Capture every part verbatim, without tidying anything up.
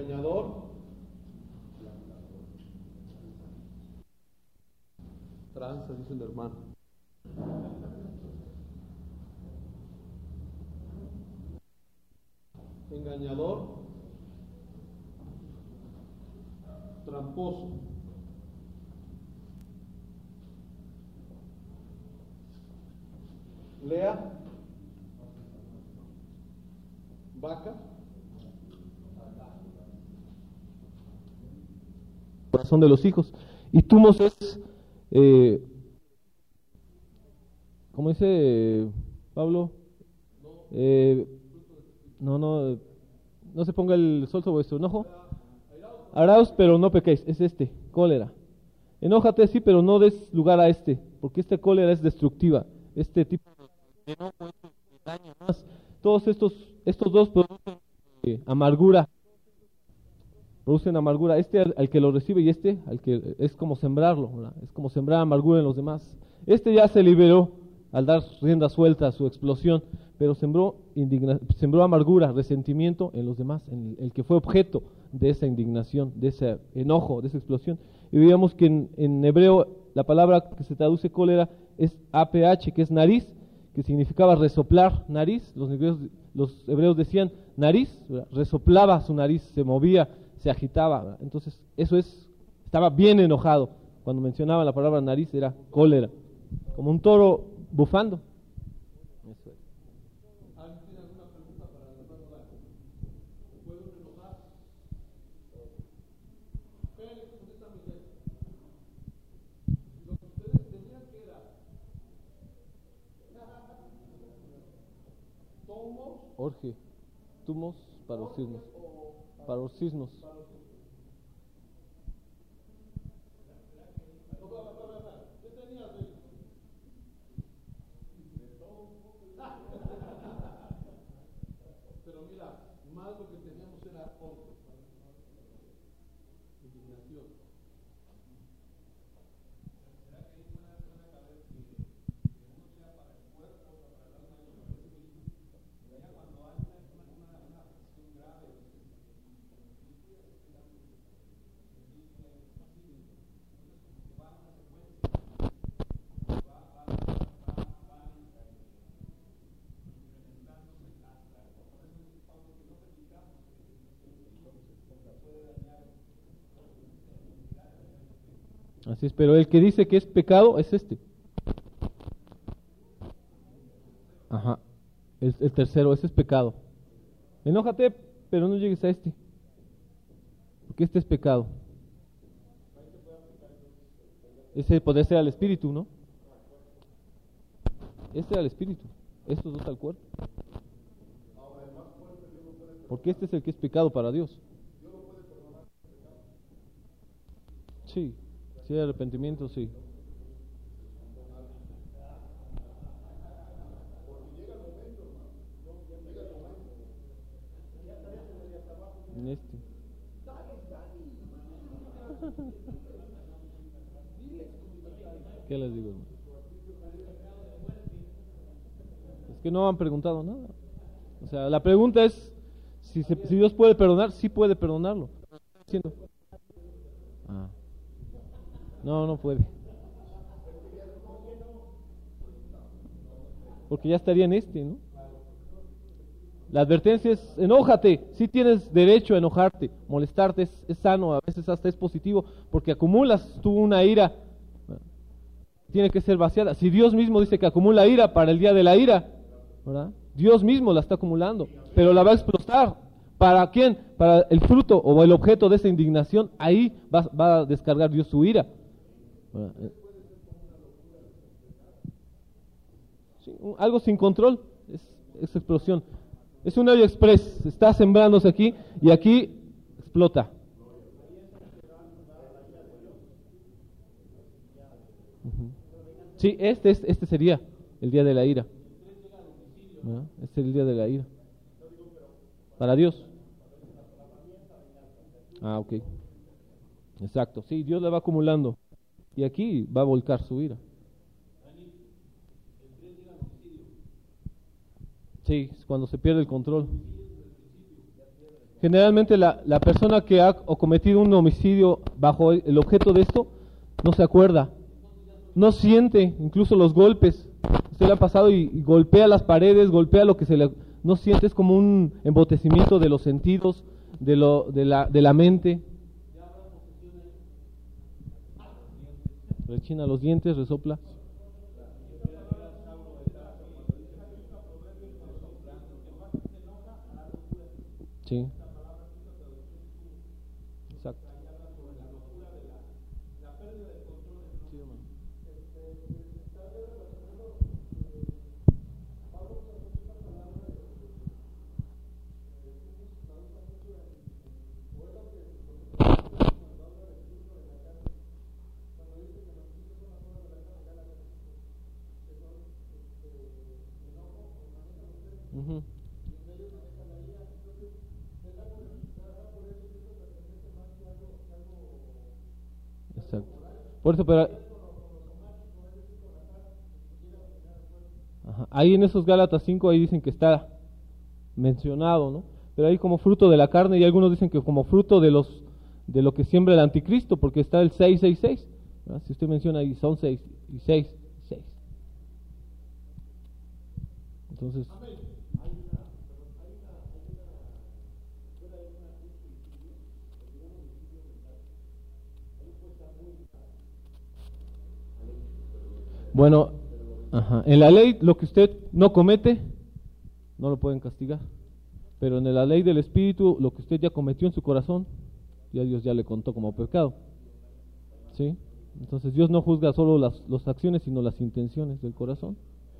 engañador, tranza, dice el hermano. Engañador, tramposo, Lea, vaca, corazón de los hijos. Y Tumos es, eh, ¿cómo dice eh, Pablo? Eh, no, no, no se ponga el sol sobre vuestro enojo. Araos, pero no pequéis, es este, cólera. Enójate, sí, pero no des lugar a este, porque esta cólera es destructiva. Este tipo de enojo es daño más. Todos estos, estos dos producen eh, amargura. Producen amargura. Este al, al que lo recibe y este al que es como sembrarlo, ¿verdad? Es como sembrar amargura en los demás. Este ya se liberó al dar rienda suelta a su explosión, pero sembró indigna, sembró amargura, resentimiento en los demás, en el, el que fue objeto de esa indignación, de ese enojo, de esa explosión. Y veíamos que en, en hebreo la palabra que se traduce cólera es A P H, que es nariz, que significaba resoplar nariz. Los hebreos, los hebreos decían nariz, ¿verdad? Resoplaba su nariz, se movía, se agitaba, ¿verdad? Entonces eso es, estaba bien enojado. Cuando mencionaba la palabra nariz era cólera, como un toro bufando. Eso es. ¿Alguien tiene alguna pregunta para el hermano Blanco? ¿Puedo enojar? Félix, ¿dónde está Miguel? Lo que ustedes tenían que era tomos, orge, tumos, paroxismos, paroxismos. Pero mira, más lo que teníamos era orge, indignación. Así es, pero el que dice que es pecado es este. Ajá, el, el tercero, ese es pecado. Enójate, pero no llegues a este, porque este es pecado. Ese podría ser al espíritu, ¿no? Este era el espíritu, estos dos al cuerpo. Porque este es el que es pecado para Dios. Sí. Si hay arrepentimiento, sí. En este. ¿Qué les digo? Es que no han preguntado nada. O sea, la pregunta es si, se, si Dios puede perdonar, sí puede perdonarlo. Ah. No, no puede. Porque ya estaría en este, ¿no? La advertencia es, enójate, sí tienes derecho a enojarte, molestarte, es, es sano, a veces hasta es positivo, porque acumulas tú una ira, tiene que ser vaciada. Si Dios mismo dice que acumula ira para el día de la ira, ¿verdad? Dios mismo la está acumulando, pero la va a explotar. ¿Para quién? Para el fruto o el objeto de esa indignación, ahí va, va a descargar Dios su ira. Sí, algo sin control es, es explosión. Es un hoyo express, está sembrándose aquí y aquí explota. Uh-huh. Sí, este, es, este sería el día de la ira. ¿No? Este es el día de la ira. Para Dios. Ah, ok. Exacto. Sí, Dios le va acumulando. Y aquí va a volcar su ira. Sí, cuando se pierde el control. Generalmente la, la persona que ha o cometido un homicidio bajo el, el objeto de esto no se acuerda, no siente incluso los golpes. Usted le ha pasado y, y golpea las paredes, golpea lo que se le... No siente, es como un embotecimiento de los sentidos, de, lo, de, la, de la mente. Rechina los dientes, resopla. Sí. Exacto. Uh-huh. Exacto. Por eso, pero ajá, ahí en esos Gálatas cinco ahí dicen que está mencionado, ¿no? Pero ahí como fruto de la carne, y algunos dicen que como fruto de los de lo que siembra el anticristo, porque está el seis seis seis, ¿verdad? Si usted menciona ahí son seis y seis, seis. Entonces, bueno, ajá, en la ley lo que usted no comete no lo pueden castigar, pero en la ley del Espíritu lo que usted ya cometió en su corazón, ya Dios ya le contó como pecado, ¿sí? Entonces Dios no juzga solo las, las acciones, sino las intenciones del corazón.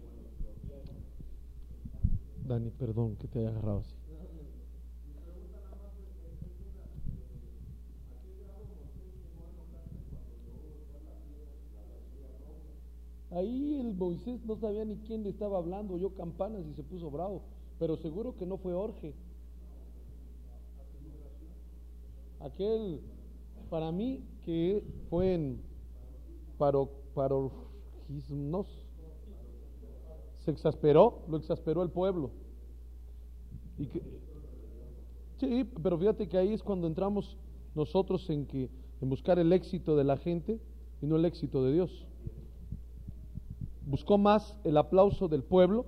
Dani, perdón que te haya agarrado así. Ahí el Moisés no sabía ni quién le estaba hablando, oyó campanas y se puso bravo, pero seguro que no fue Jorge. Aquel, para mí, que fue en paro, paroxismos, se exasperó, lo exasperó el pueblo. Y que, sí, pero fíjate que ahí es cuando entramos nosotros en que en buscar el éxito de la gente y no el éxito de Dios. Buscó más el aplauso del pueblo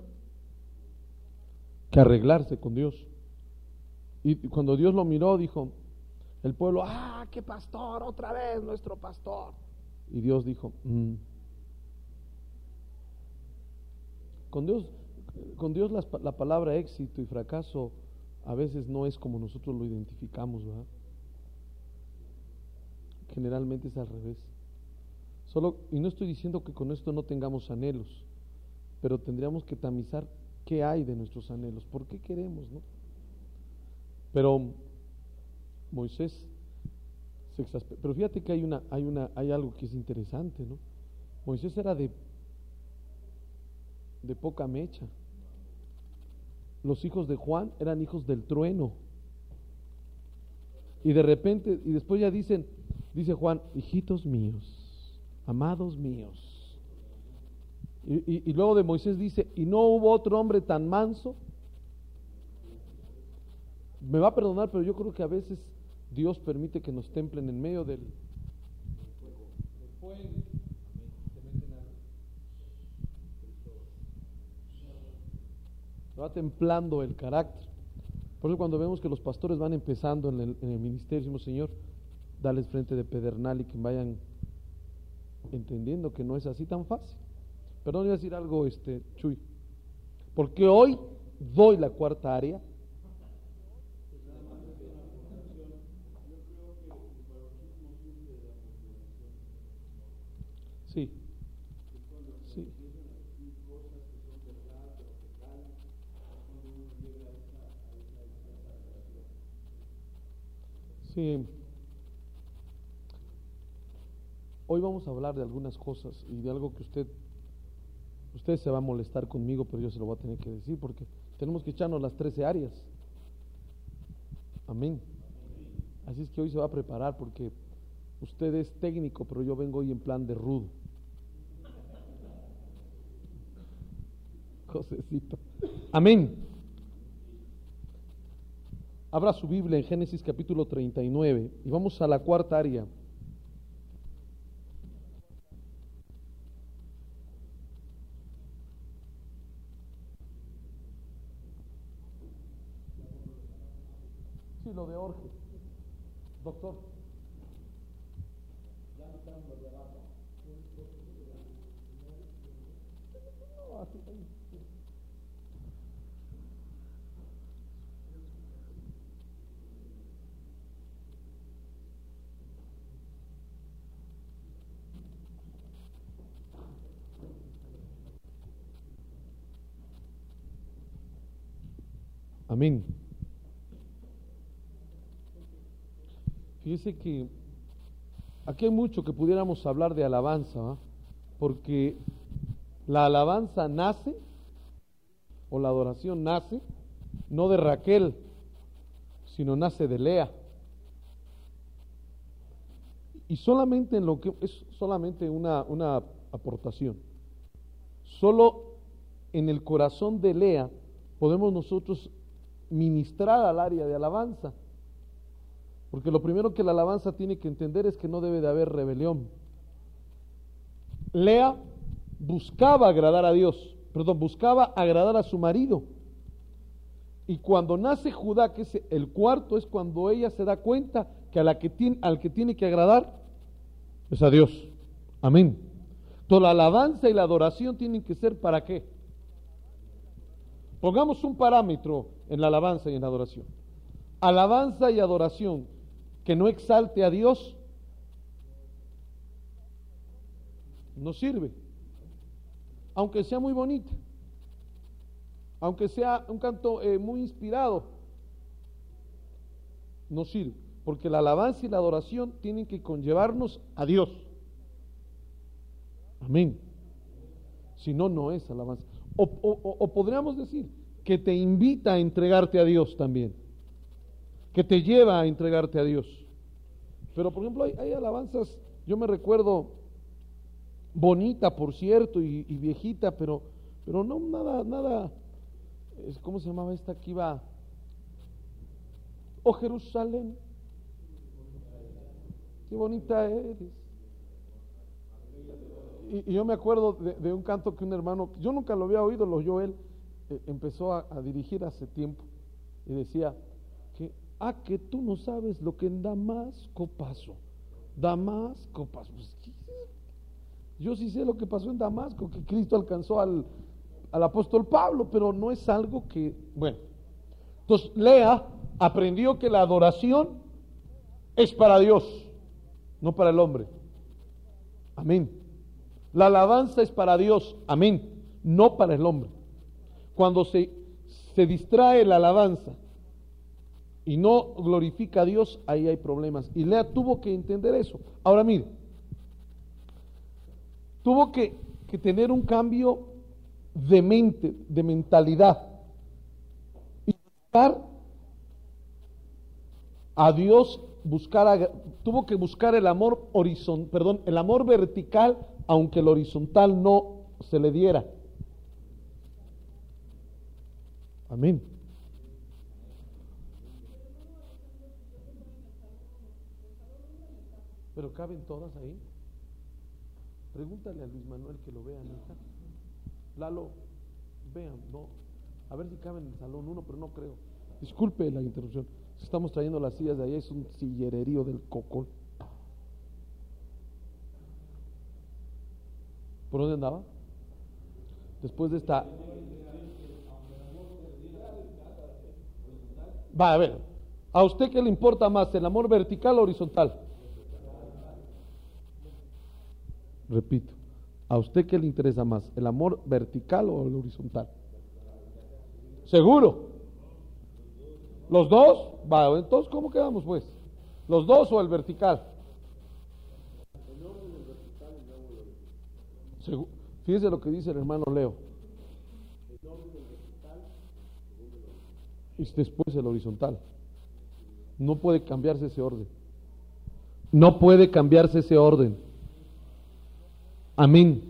que arreglarse con Dios. Y cuando Dios lo miró, dijo, el pueblo, ¡ah, qué pastor! Otra vez nuestro pastor. Y Dios dijo, mm. con Dios, con Dios la, la palabra éxito y fracaso a veces no es como nosotros lo identificamos, ¿verdad? Generalmente es al revés. Solo, y no estoy diciendo que con esto no tengamos anhelos, pero tendríamos que tamizar qué hay de nuestros anhelos, por qué queremos, ¿no? Pero Moisés se exasperó. Pero fíjate que hay una, hay una, hay algo que es interesante, ¿no? Moisés era de, de poca mecha. Los hijos de Juan eran hijos del trueno. Y de repente, y después ya dicen, dice Juan, hijitos míos, amados míos. Y, y, y luego de Moisés dice, y no hubo otro hombre tan manso. Me va a perdonar, pero yo creo que a veces Dios permite que nos templen en medio del, del fuego. Va templando el carácter. Por eso cuando vemos que los pastores van empezando en el, en el ministerio, decimos, Señor, dales frente de pedernal y que vayan entendiendo que no es así tan fácil. Perdón, voy a decir algo, este, Chuy, porque hoy doy la cuarta área. Sí, sí. Sí. Hoy vamos a hablar de algunas cosas y de algo que usted, usted se va a molestar conmigo, pero yo se lo voy a tener que decir porque tenemos que echarnos las trece áreas. Amén. Así es que hoy se va a preparar porque usted es técnico, pero yo vengo hoy en plan de rudo. Josecito. Amén. Abra su Biblia en Génesis capítulo treinta y nueve y vamos a la cuarta área. Sí, lo de Jorge. Doctor. Amén. Fíjese que aquí hay mucho que pudiéramos hablar de alabanza, ¿va? Porque la alabanza nace, o la adoración nace, no de Raquel, sino nace de Lea. Y solamente en lo que es solamente una, una aportación. Solo en el corazón de Lea podemos nosotros ministrar al área de alabanza. Porque lo primero que la alabanza tiene que entender es que no debe de haber rebelión. Lea buscaba agradar a Dios, perdón, buscaba agradar a su marido. Y cuando nace Judá, que es el cuarto, es cuando ella se da cuenta que, a la que tiene, al que tiene que agradar es a Dios. Amén. Toda la alabanza y la adoración tienen que ser ¿para qué? Pongamos un parámetro en la alabanza y en la adoración. Alabanza y adoración que no exalte a Dios no sirve, aunque sea muy bonita, aunque sea un canto eh, muy inspirado, no sirve, porque la alabanza y la adoración tienen que conllevarnos a Dios. Amén. Si no, no es alabanza. O, o, o podríamos decir que te invita a entregarte a Dios también, que te lleva a entregarte a Dios. Pero por ejemplo hay, hay alabanzas, yo me recuerdo, bonita por cierto y, y viejita, pero pero no nada, nada, ¿cómo se llamaba esta que iba? Oh Jerusalén, qué bonita eres. Y, y yo me acuerdo de, de un canto que un hermano, yo nunca lo había oído, lo oyó él, eh, empezó a, a dirigir hace tiempo y decía que ah, que tú no sabes lo que en Damasco pasó. Damasco pasó. Pues, yo sí sé lo que pasó en Damasco, que Cristo alcanzó al, al apóstol Pablo, pero no es algo que, bueno. Entonces, Lea aprendió que la adoración es para Dios, no para el hombre. Amén. La alabanza es para Dios, amén, no para el hombre. Cuando se, se distrae la alabanza y no glorifica a Dios, ahí hay problemas. Y Lea tuvo que entender eso. Ahora mire, tuvo que, que tener un cambio de mente, de mentalidad, y buscar a Dios, buscar a, tuvo que buscar el amor horizontal, perdón, el amor vertical, aunque el horizontal no se le diera. Amén. Pero caben todas ahí. Pregúntale a Luis Manuel que lo vean, hija. Lalo, vean, no. A ver si caben en el salón uno, pero no creo. Disculpe la interrupción. Estamos trayendo las sillas de allá, es un sillererío del cocol. ¿Por dónde andaba? Después de esta. Va, a ver. ¿A usted qué le importa más, el amor vertical o horizontal? Repito, ¿a usted qué le interesa más, el amor vertical o el horizontal? ¿Seguro? ¿Los dos? Va, entonces, ¿cómo quedamos pues? ¿Los dos o el vertical? Segu- Fíjese lo que dice el hermano Leo. Y después el horizontal. No puede cambiarse ese orden. No puede cambiarse ese orden. Amén.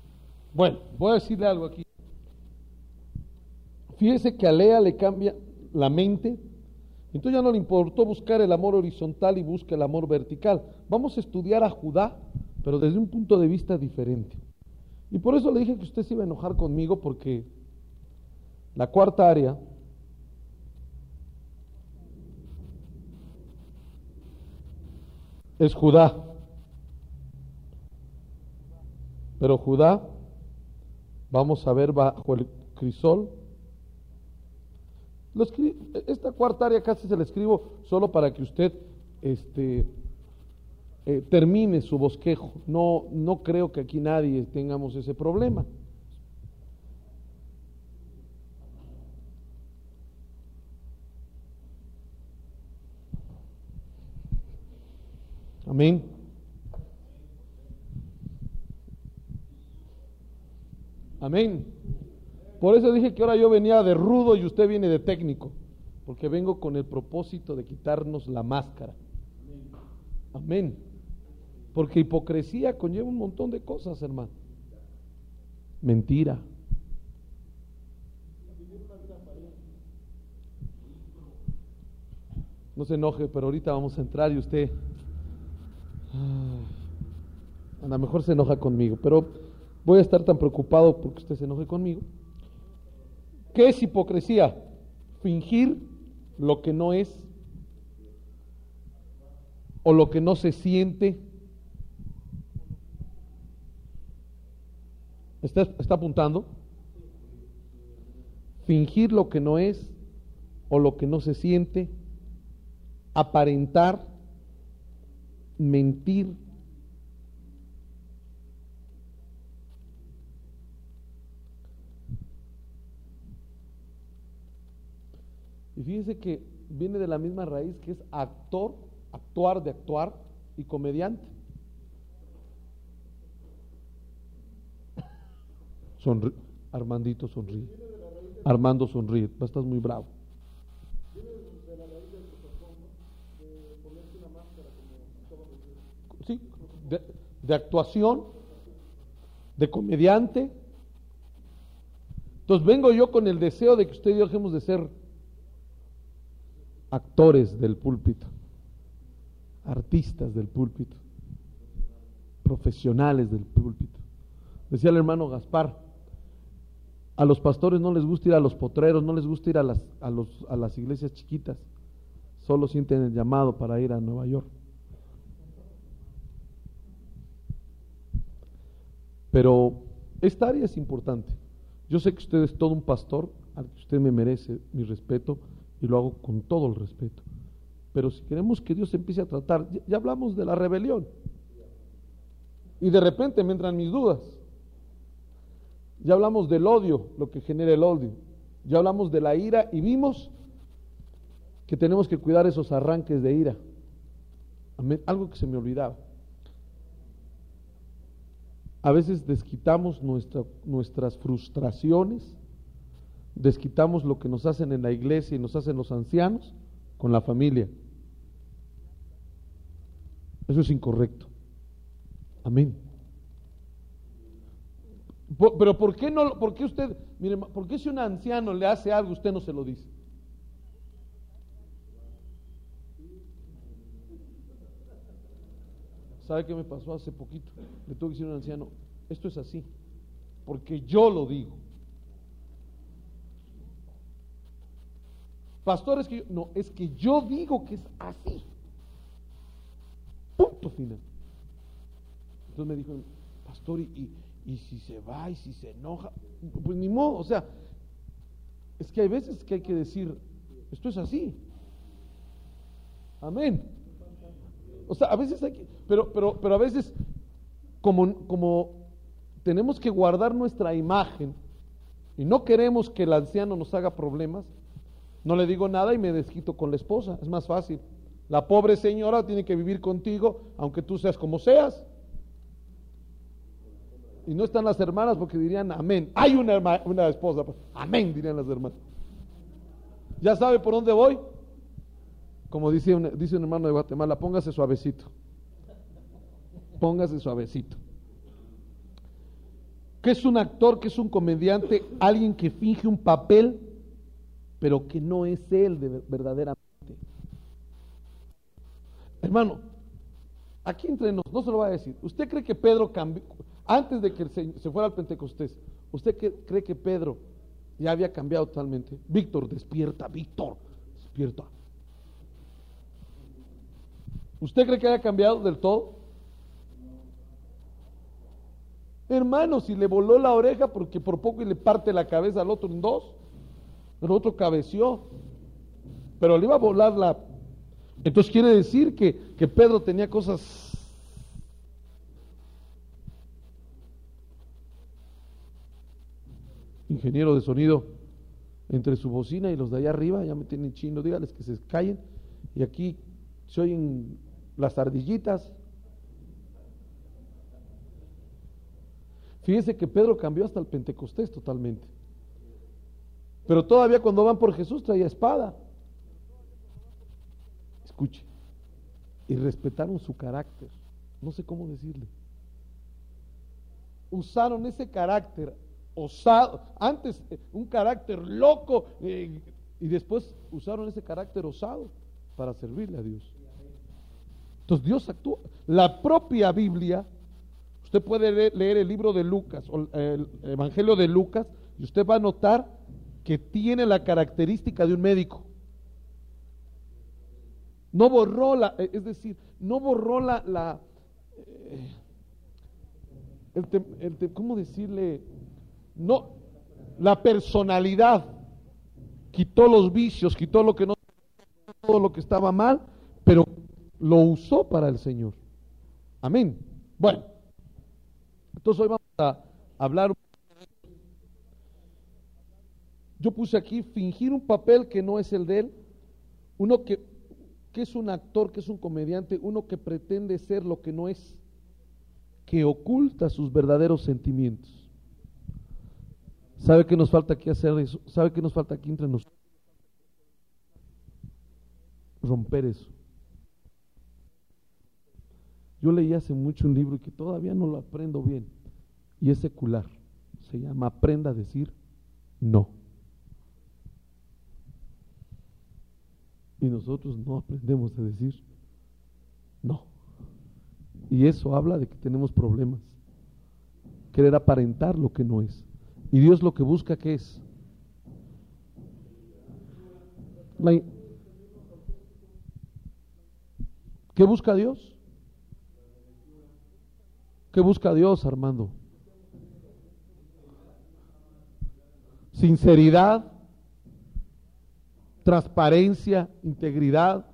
Bueno, voy a decirle algo aquí. Fíjese que a Lea le cambia, la mente. Entonces ya no le importó buscar el amor horizontal y busca el amor vertical. Vamos a estudiar a Judá, pero desde un punto de vista diferente. Y por eso le dije que usted se iba a enojar conmigo, porque la cuarta área es Judá. Pero Judá, vamos a ver bajo el crisol. Lo escri- esta cuarta área casi se la escribo solo para que usted este, eh, termine su bosquejo. No, no creo que aquí nadie tengamos ese problema. Amén. Amén. Por eso dije que ahora yo venía de rudo y usted viene de técnico, porque vengo con el propósito de quitarnos la máscara. Amén. Porque hipocresía conlleva un montón de cosas, hermano. Mentira. No se enoje, pero ahorita vamos a entrar y usted a lo mejor se enoja conmigo, pero voy a estar tan preocupado porque usted se enoje conmigo. ¿Qué es hipocresía? Fingir lo que no es o lo que no se siente. ¿Está, está apuntando? Fingir lo que no es o lo que no se siente, aparentar, mentir. Y fíjense que viene de la misma raíz que es actor, actuar de actuar y comediante. Sonri- Armandito sonríe. Armando sonríe. Estás muy bravo. Sí, de, de actuación, de comediante. Entonces vengo yo con el deseo de que usted y yo dejemos de ser actores del púlpito, artistas del púlpito, profesionales del púlpito. Decía el hermano Gaspar, a los pastores no les gusta ir a los potreros, no les gusta ir a las, a los, a las iglesias chiquitas, solo sienten el llamado para ir a Nueva York. Pero esta área es importante. Yo sé que usted es todo un pastor, al que usted me merece mi respeto, y lo hago con todo el respeto. Pero si queremos que Dios empiece a tratar, ya, ya hablamos de la rebelión, y de repente me entran mis dudas. Ya hablamos del odio, lo que genera el odio. Ya hablamos de la ira y vimos que tenemos que cuidar esos arranques de ira. Amén. Algo que se me olvidaba. A veces desquitamos nuestra, nuestras frustraciones, desquitamos lo que nos hacen en la iglesia y nos hacen los ancianos con la familia. Eso es incorrecto. Amén. Por, pero ¿por qué no? ¿Por qué usted, mire, por qué si un anciano le hace algo usted no se lo dice? ¿Sabe qué me pasó hace poquito? Le tuve que decir a un anciano, esto es así, porque yo lo digo. Pastor, es que yo, no, es que yo digo que es así. Punto final. Entonces me dijo, pastor, y, y, y si se va, y si se enoja, pues ni modo, o sea, es que hay veces que hay que decir, esto es así. Amén. O sea, a veces hay que, pero, pero, pero a veces, como, como tenemos que guardar nuestra imagen y no queremos que el anciano nos haga problemas, no le digo nada y me desquito con la esposa, es más fácil. La pobre señora tiene que vivir contigo, aunque tú seas como seas. Y no están las hermanas porque dirían amén. Hay una, herma, una esposa, amén, dirían las hermanas. ¿Ya sabe por dónde voy? Como dice un, dice un hermano de Guatemala, póngase suavecito. Póngase suavecito. ¿Qué es un actor? ¿Qué es un comediante? Alguien que finge un papel pero que no es Él de verdaderamente. Hermano, aquí entre nos, no se lo va a decir. ¿Usted cree que Pedro cambió, antes de que se, se fuera al Pentecostés, usted que, cree que Pedro ya había cambiado totalmente? Víctor, despierta, Víctor, despierta. ¿Usted cree que haya cambiado del todo? Hermano, si le voló la oreja porque por poco y le parte la cabeza al otro en dos, el otro cabeció, pero le iba a volar la... Entonces quiere decir que, que Pedro tenía cosas... Ingeniero de sonido, entre su bocina y los de allá arriba, ya me tienen chino, dígales que se callen, y aquí se oyen las ardillitas. Fíjese que Pedro cambió hasta el Pentecostés totalmente, pero todavía cuando van por Jesús traía espada. Escuche, y respetaron su carácter, no sé cómo decirle, usaron ese carácter osado, antes eh, un carácter loco, eh, y después usaron ese carácter osado para servirle a Dios. Entonces Dios actúa. La propia Biblia, usted puede leer, leer el libro de Lucas o el Evangelio de Lucas, y usted va a notar que tiene la característica de un médico. No borró la, es decir, no borró la, la eh, el te, el te, ¿cómo decirle? No, la personalidad. Quitó los vicios, quitó lo que no, todo lo que estaba mal, pero lo usó para el Señor. Amén. Bueno, entonces hoy vamos a hablar. Yo puse aquí fingir un papel que no es el de él, uno que que es un actor, que es un comediante, uno que pretende ser lo que no es, que oculta sus verdaderos sentimientos. ¿Sabe qué nos falta aquí hacer eso? ¿Sabe qué nos falta aquí entre nosotros? Romper eso. Yo leí hace mucho un libro que todavía no lo aprendo bien, y es secular. Se llama Aprenda a decir no. Y nosotros no aprendemos a decir no. Y eso habla de que tenemos problemas. Querer aparentar lo que no es. Y Dios lo que busca, ¿qué es? La, ¿qué busca Dios? ¿Qué busca Dios, Armando? Sinceridad, transparencia, integridad,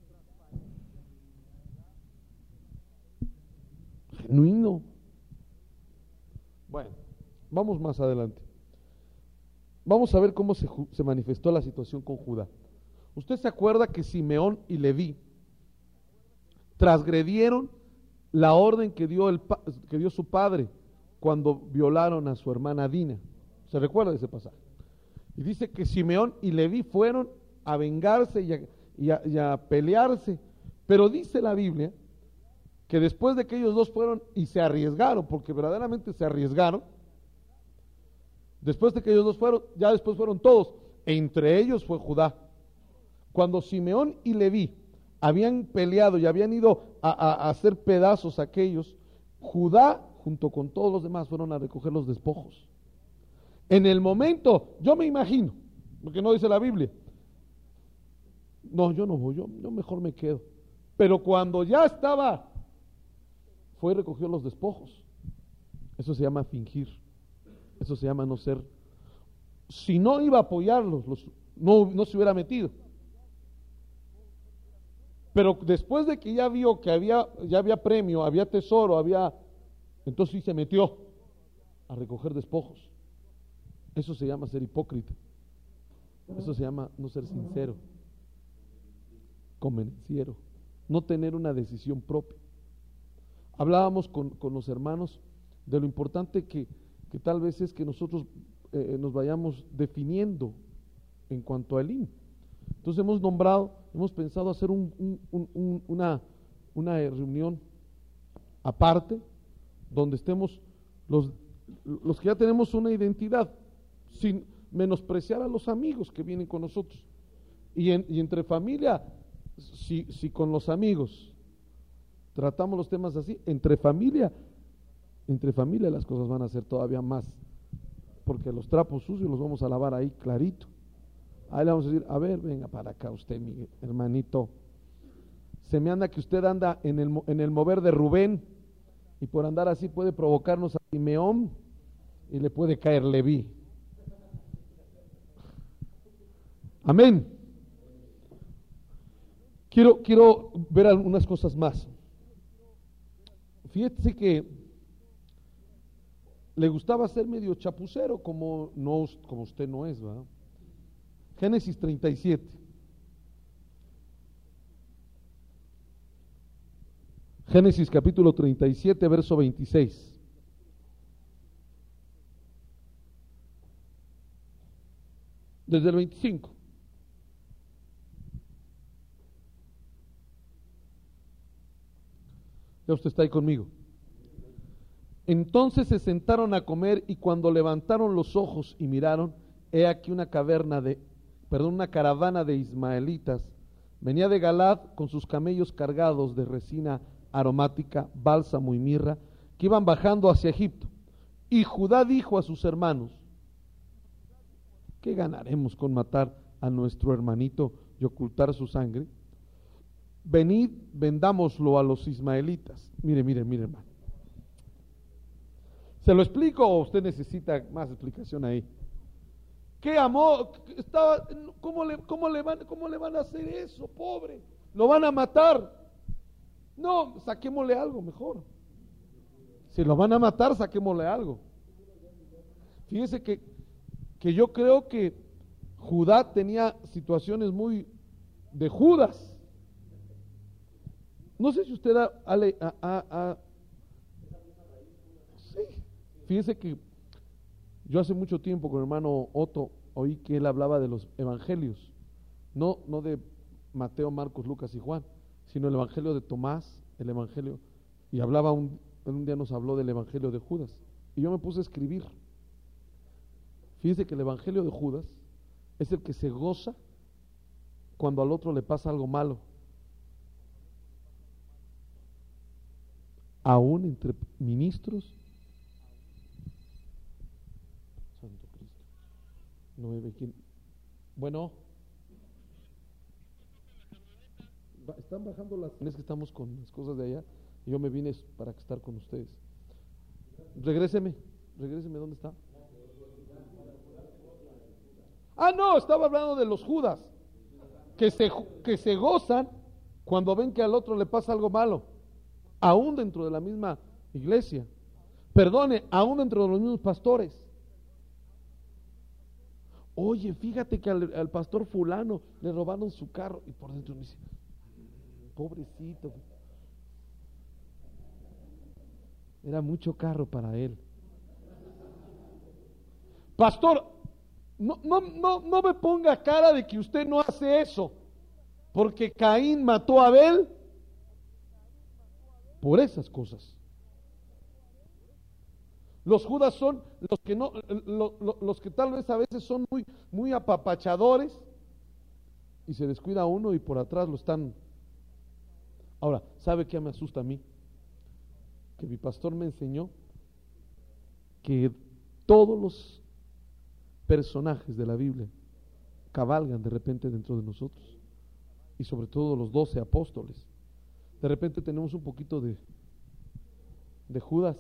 genuino. Bueno, vamos más adelante. Vamos a ver cómo se, se manifestó la situación con Judá. Usted se acuerda que Simeón y Leví transgredieron la orden que dio, el, que dio su padre cuando violaron a su hermana Dina. ¿Se recuerda de ese pasaje? Y dice que Simeón y Leví fueron a vengarse y a, y, a, y a pelearse, pero dice la Biblia que después de que ellos dos fueron y se arriesgaron, porque verdaderamente se arriesgaron, después de que ellos dos fueron, ya después fueron todos, entre ellos fue Judá. Cuando Simeón y Leví habían peleado y habían ido a, a, a hacer pedazos a aquellos, Judá junto con todos los demás fueron a recoger los despojos. En el momento, yo me imagino, porque no dice la Biblia, no, yo no voy, yo, yo mejor me quedo. Pero cuando ya estaba, fue y recogió los despojos. Eso se llama fingir. Eso se llama no ser. Si no iba a apoyarlos, los, no, no se hubiera metido. Pero después de que ya vio que había, ya había premio, había tesoro, había, entonces sí se metió a recoger despojos. Eso se llama ser hipócrita. Eso se llama no ser sincero, convenciero, no tener una decisión propia. Hablábamos con, con los hermanos de lo importante que, que tal vez es que nosotros eh, nos vayamos definiendo en cuanto a Elim. Entonces hemos nombrado, hemos pensado hacer un, un, un, un, una, una reunión aparte, donde estemos los, los que ya tenemos una identidad, sin, menospreciar a los amigos que vienen con nosotros. Y, en, y entre familia, si, si con los amigos tratamos los temas así, entre familia, entre familia las cosas van a ser todavía más, porque los trapos sucios los vamos a lavar ahí clarito. Ahí le vamos a decir, a ver, venga para acá usted, mi hermanito. Se me anda que usted anda en el, en el mover de Rubén, y por andar así puede provocarnos a Simeón y le puede caer Leví. Amén. Quiero, quiero ver algunas cosas más. Fíjese que le gustaba ser medio chapucero, como, no, como usted no es, ¿verdad? Génesis treinta y siete. Génesis capítulo treinta y siete, verso veintiséis. Desde el veinticinco. Ya usted está ahí conmigo. Entonces se sentaron a comer, y cuando levantaron los ojos y miraron, he aquí una caverna de, perdón, una caravana de ismaelitas venía de Galad con sus camellos cargados de resina aromática, bálsamo y mirra, que iban bajando hacia Egipto. Y Judá dijo a sus hermanos: ¿qué ganaremos con matar a nuestro hermanito y ocultar su sangre? Venid, vendámoslo a los ismaelitas. Mire, mire, mire, hermano. ¿Se lo explico o usted necesita más explicación ahí? ¿Qué amor? Estaba, ¿cómo, le, cómo, le van, ¿Cómo le van a hacer eso, pobre? ¿Lo van a matar? No, saquémosle algo mejor. Si lo van a matar, saquémosle algo. Fíjese que, que yo creo que Judá tenía situaciones muy de Judas. No sé si usted ha, ha, ha, ha sí. Fíjese que yo hace mucho tiempo con el hermano Otto oí que él hablaba de los evangelios, no, no de Mateo, Marcos, Lucas y Juan, sino el evangelio de Tomás, el evangelio, y hablaba un, un día nos habló del evangelio de Judas, y yo me puse a escribir. Fíjese que el evangelio de Judas es el que se goza cuando al otro le pasa algo malo, aún entre ministros. Santo Cristo, no me ve quién. Bueno, están bajando las, es que estamos con las cosas de allá, y yo me vine para estar con ustedes. Regréseme, regréseme, ¿dónde está? Ah, no, estaba hablando de los Judas, que se, que se gozan cuando ven que al otro le pasa algo malo, aún dentro de la misma iglesia, perdone, aún dentro de los mismos pastores. Oye, fíjate que al, al pastor fulano le robaron su carro, y por dentro me dice, pobrecito, era mucho carro para él. Pastor, no, no, no, no me ponga cara de que usted no hace eso, porque Caín mató a Abel por esas cosas. Los Judas son los que no, lo, lo, los que tal vez a veces son muy, muy apapachadores, y se descuida uno y por atrás lo están. Ahora, ¿sabe qué me asusta a mí? Que mi pastor me enseñó que todos los personajes de la Biblia cabalgan de repente dentro de nosotros, y sobre todo los doce apóstoles. De repente tenemos un poquito de, de Judas.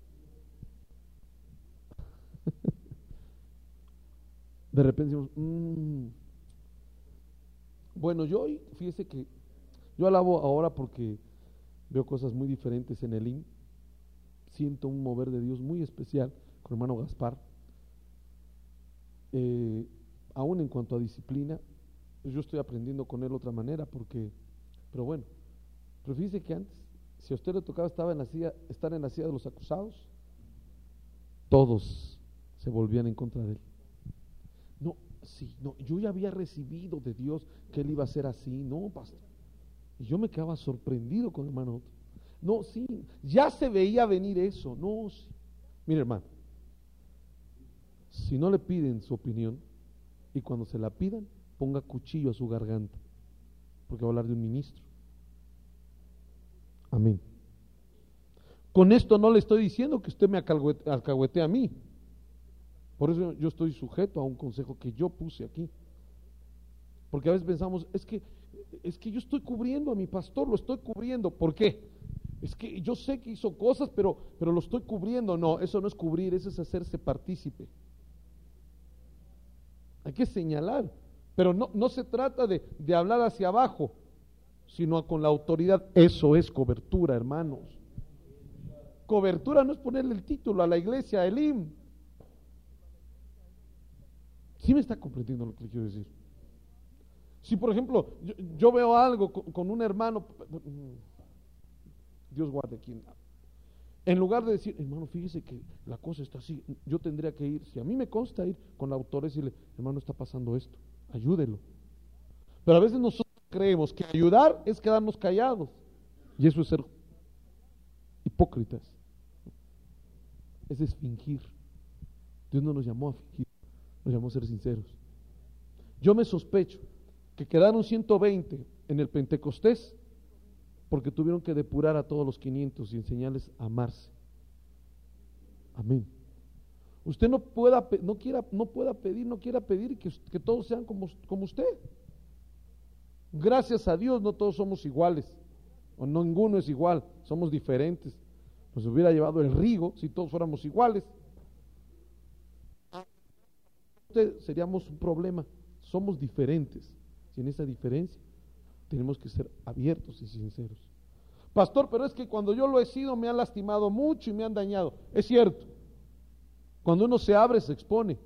De repente decimos, mmm. Bueno, yo hoy, fíjese que yo alabo ahora porque veo cosas muy diferentes en el I N. Siento un mover de Dios muy especial con el hermano Gaspar. Eh, aún en cuanto a disciplina, pues yo estoy aprendiendo con él otra manera, porque, pero bueno, pero fíjese que antes, si a usted le tocaba estaba en la silla, estar en la silla de los acusados, todos se volvían en contra de él. No, sí, no, yo ya había recibido de Dios que él iba a ser así, no, pastor. Y yo me quedaba sorprendido con el hermano Otto. No, sí, ya se veía venir eso, no, sí. Mire, hermano, Si no le piden su opinión, y cuando se la pidan, ponga cuchillo a su garganta, porque va a hablar de un ministro. Amén. Con esto no le estoy diciendo que usted me alcahuetee a mí. Por eso yo estoy sujeto a un consejo que yo puse aquí. Porque a veces pensamos, es que, es que yo estoy cubriendo a mi pastor, lo estoy cubriendo. ¿Por qué? Es que yo sé que hizo cosas, pero, pero lo estoy cubriendo. No, eso no es cubrir, eso es hacerse partícipe. Hay que señalar, pero no, no se trata de, de hablar hacia abajo, sino con la autoridad. Eso es cobertura, hermanos. Cobertura no es ponerle el título a la iglesia, a Elim. ¿Sí me está comprendiendo lo que le quiero decir? Si por ejemplo yo, yo veo algo con, con un hermano, Dios guarde quien, en lugar de decir, hermano, fíjese que la cosa está así, yo tendría que ir, si a mí me consta ir con la autoridad y decirle, hermano, está pasando esto, ayúdelo. Pero a veces nosotros creemos que ayudar es quedarnos callados, y eso es ser hipócritas, ese es fingir. Dios no nos llamó a fingir, nos llamó a ser sinceros. Yo me sospecho que quedaron ciento veinte en el Pentecostés porque tuvieron que depurar a todos los quinientos y enseñarles a amarse. Amén. Usted no pueda, no quiera, no pueda pedir, no quiera pedir que, que todos sean como, como usted. Gracias a Dios no todos somos iguales, o no, ninguno es igual, somos diferentes. Nos hubiera llevado el rigo si todos fuéramos iguales. Seríamos un problema. Somos diferentes. Y en esa diferencia tenemos que ser abiertos y sinceros. Pastor, pero es que cuando yo lo he sido me han lastimado mucho y me han dañado. Es cierto. Cuando uno se abre se expone.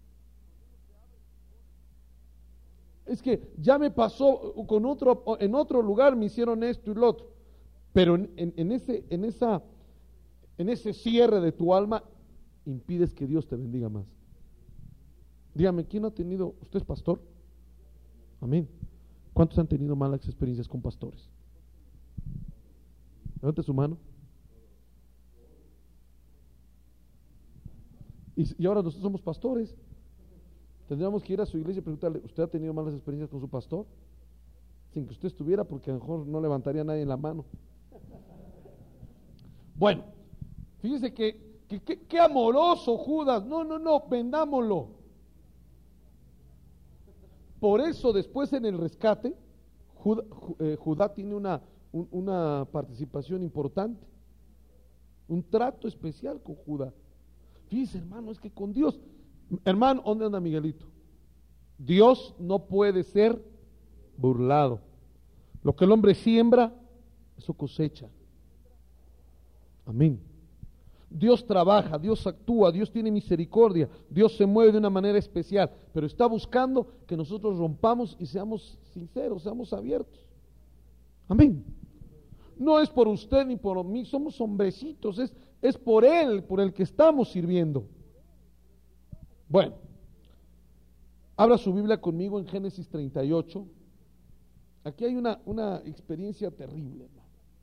Es que ya me pasó con otro, en otro lugar me hicieron esto y lo otro. Pero en, en, en ese, en esa, en ese cierre de tu alma impides que Dios te bendiga más. Dígame, ¿quién ha tenido? ¿Usted es pastor? Amén. ¿Cuántos han tenido malas experiencias con pastores? Levante su mano. Y, y ahora nosotros somos pastores. Tendríamos que ir a su iglesia y preguntarle, ¿usted ha tenido malas experiencias con su pastor? Sin que usted estuviera, porque a lo mejor no levantaría a nadie en la mano. Bueno, fíjese que, que, que, que amoroso Judas. No, no, no, vendámoslo. Por eso después en el rescate, Judá, eh, Judá tiene una, un, una participación importante, un trato especial con Judá. Fíjese, hermano, es que con Dios, hermano, ¿dónde anda Miguelito? Dios no puede ser burlado. Lo que el hombre siembra, eso cosecha. Amén. Dios trabaja, Dios actúa, Dios tiene misericordia, Dios se mueve de una manera especial, pero está buscando que nosotros rompamos y seamos sinceros, seamos abiertos. Amén. No es por usted ni por mí, somos hombrecitos, es, es por Él, por el que estamos sirviendo. Bueno, abra su Biblia conmigo en Génesis treinta y ocho. Aquí hay una, una experiencia terrible, hermano.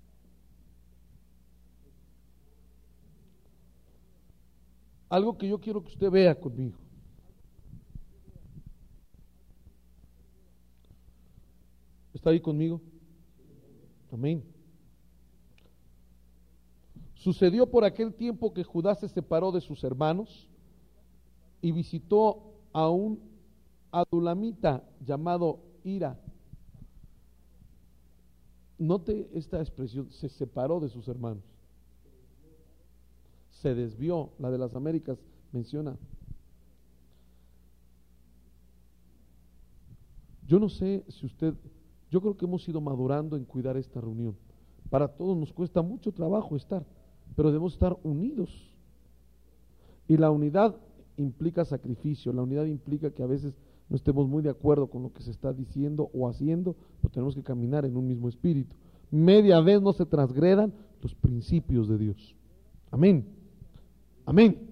Algo que yo quiero que usted vea conmigo. ¿Está ahí conmigo? Amén. Sucedió por aquel tiempo que Judá se separó de sus hermanos y visitó a un adulamita llamado Hira. Note esta expresión, se separó de sus hermanos. Se desvió, la de las Américas menciona. Yo no sé si usted, yo creo que hemos ido madurando en cuidar esta reunión. Para todos nos cuesta mucho trabajo estar, pero debemos estar unidos. Y la unidad implica sacrificio, la unidad implica que a veces no estemos muy de acuerdo con lo que se está diciendo o haciendo, pero tenemos que caminar en un mismo espíritu. Media vez no se transgredan los principios de Dios. Amén. Amén.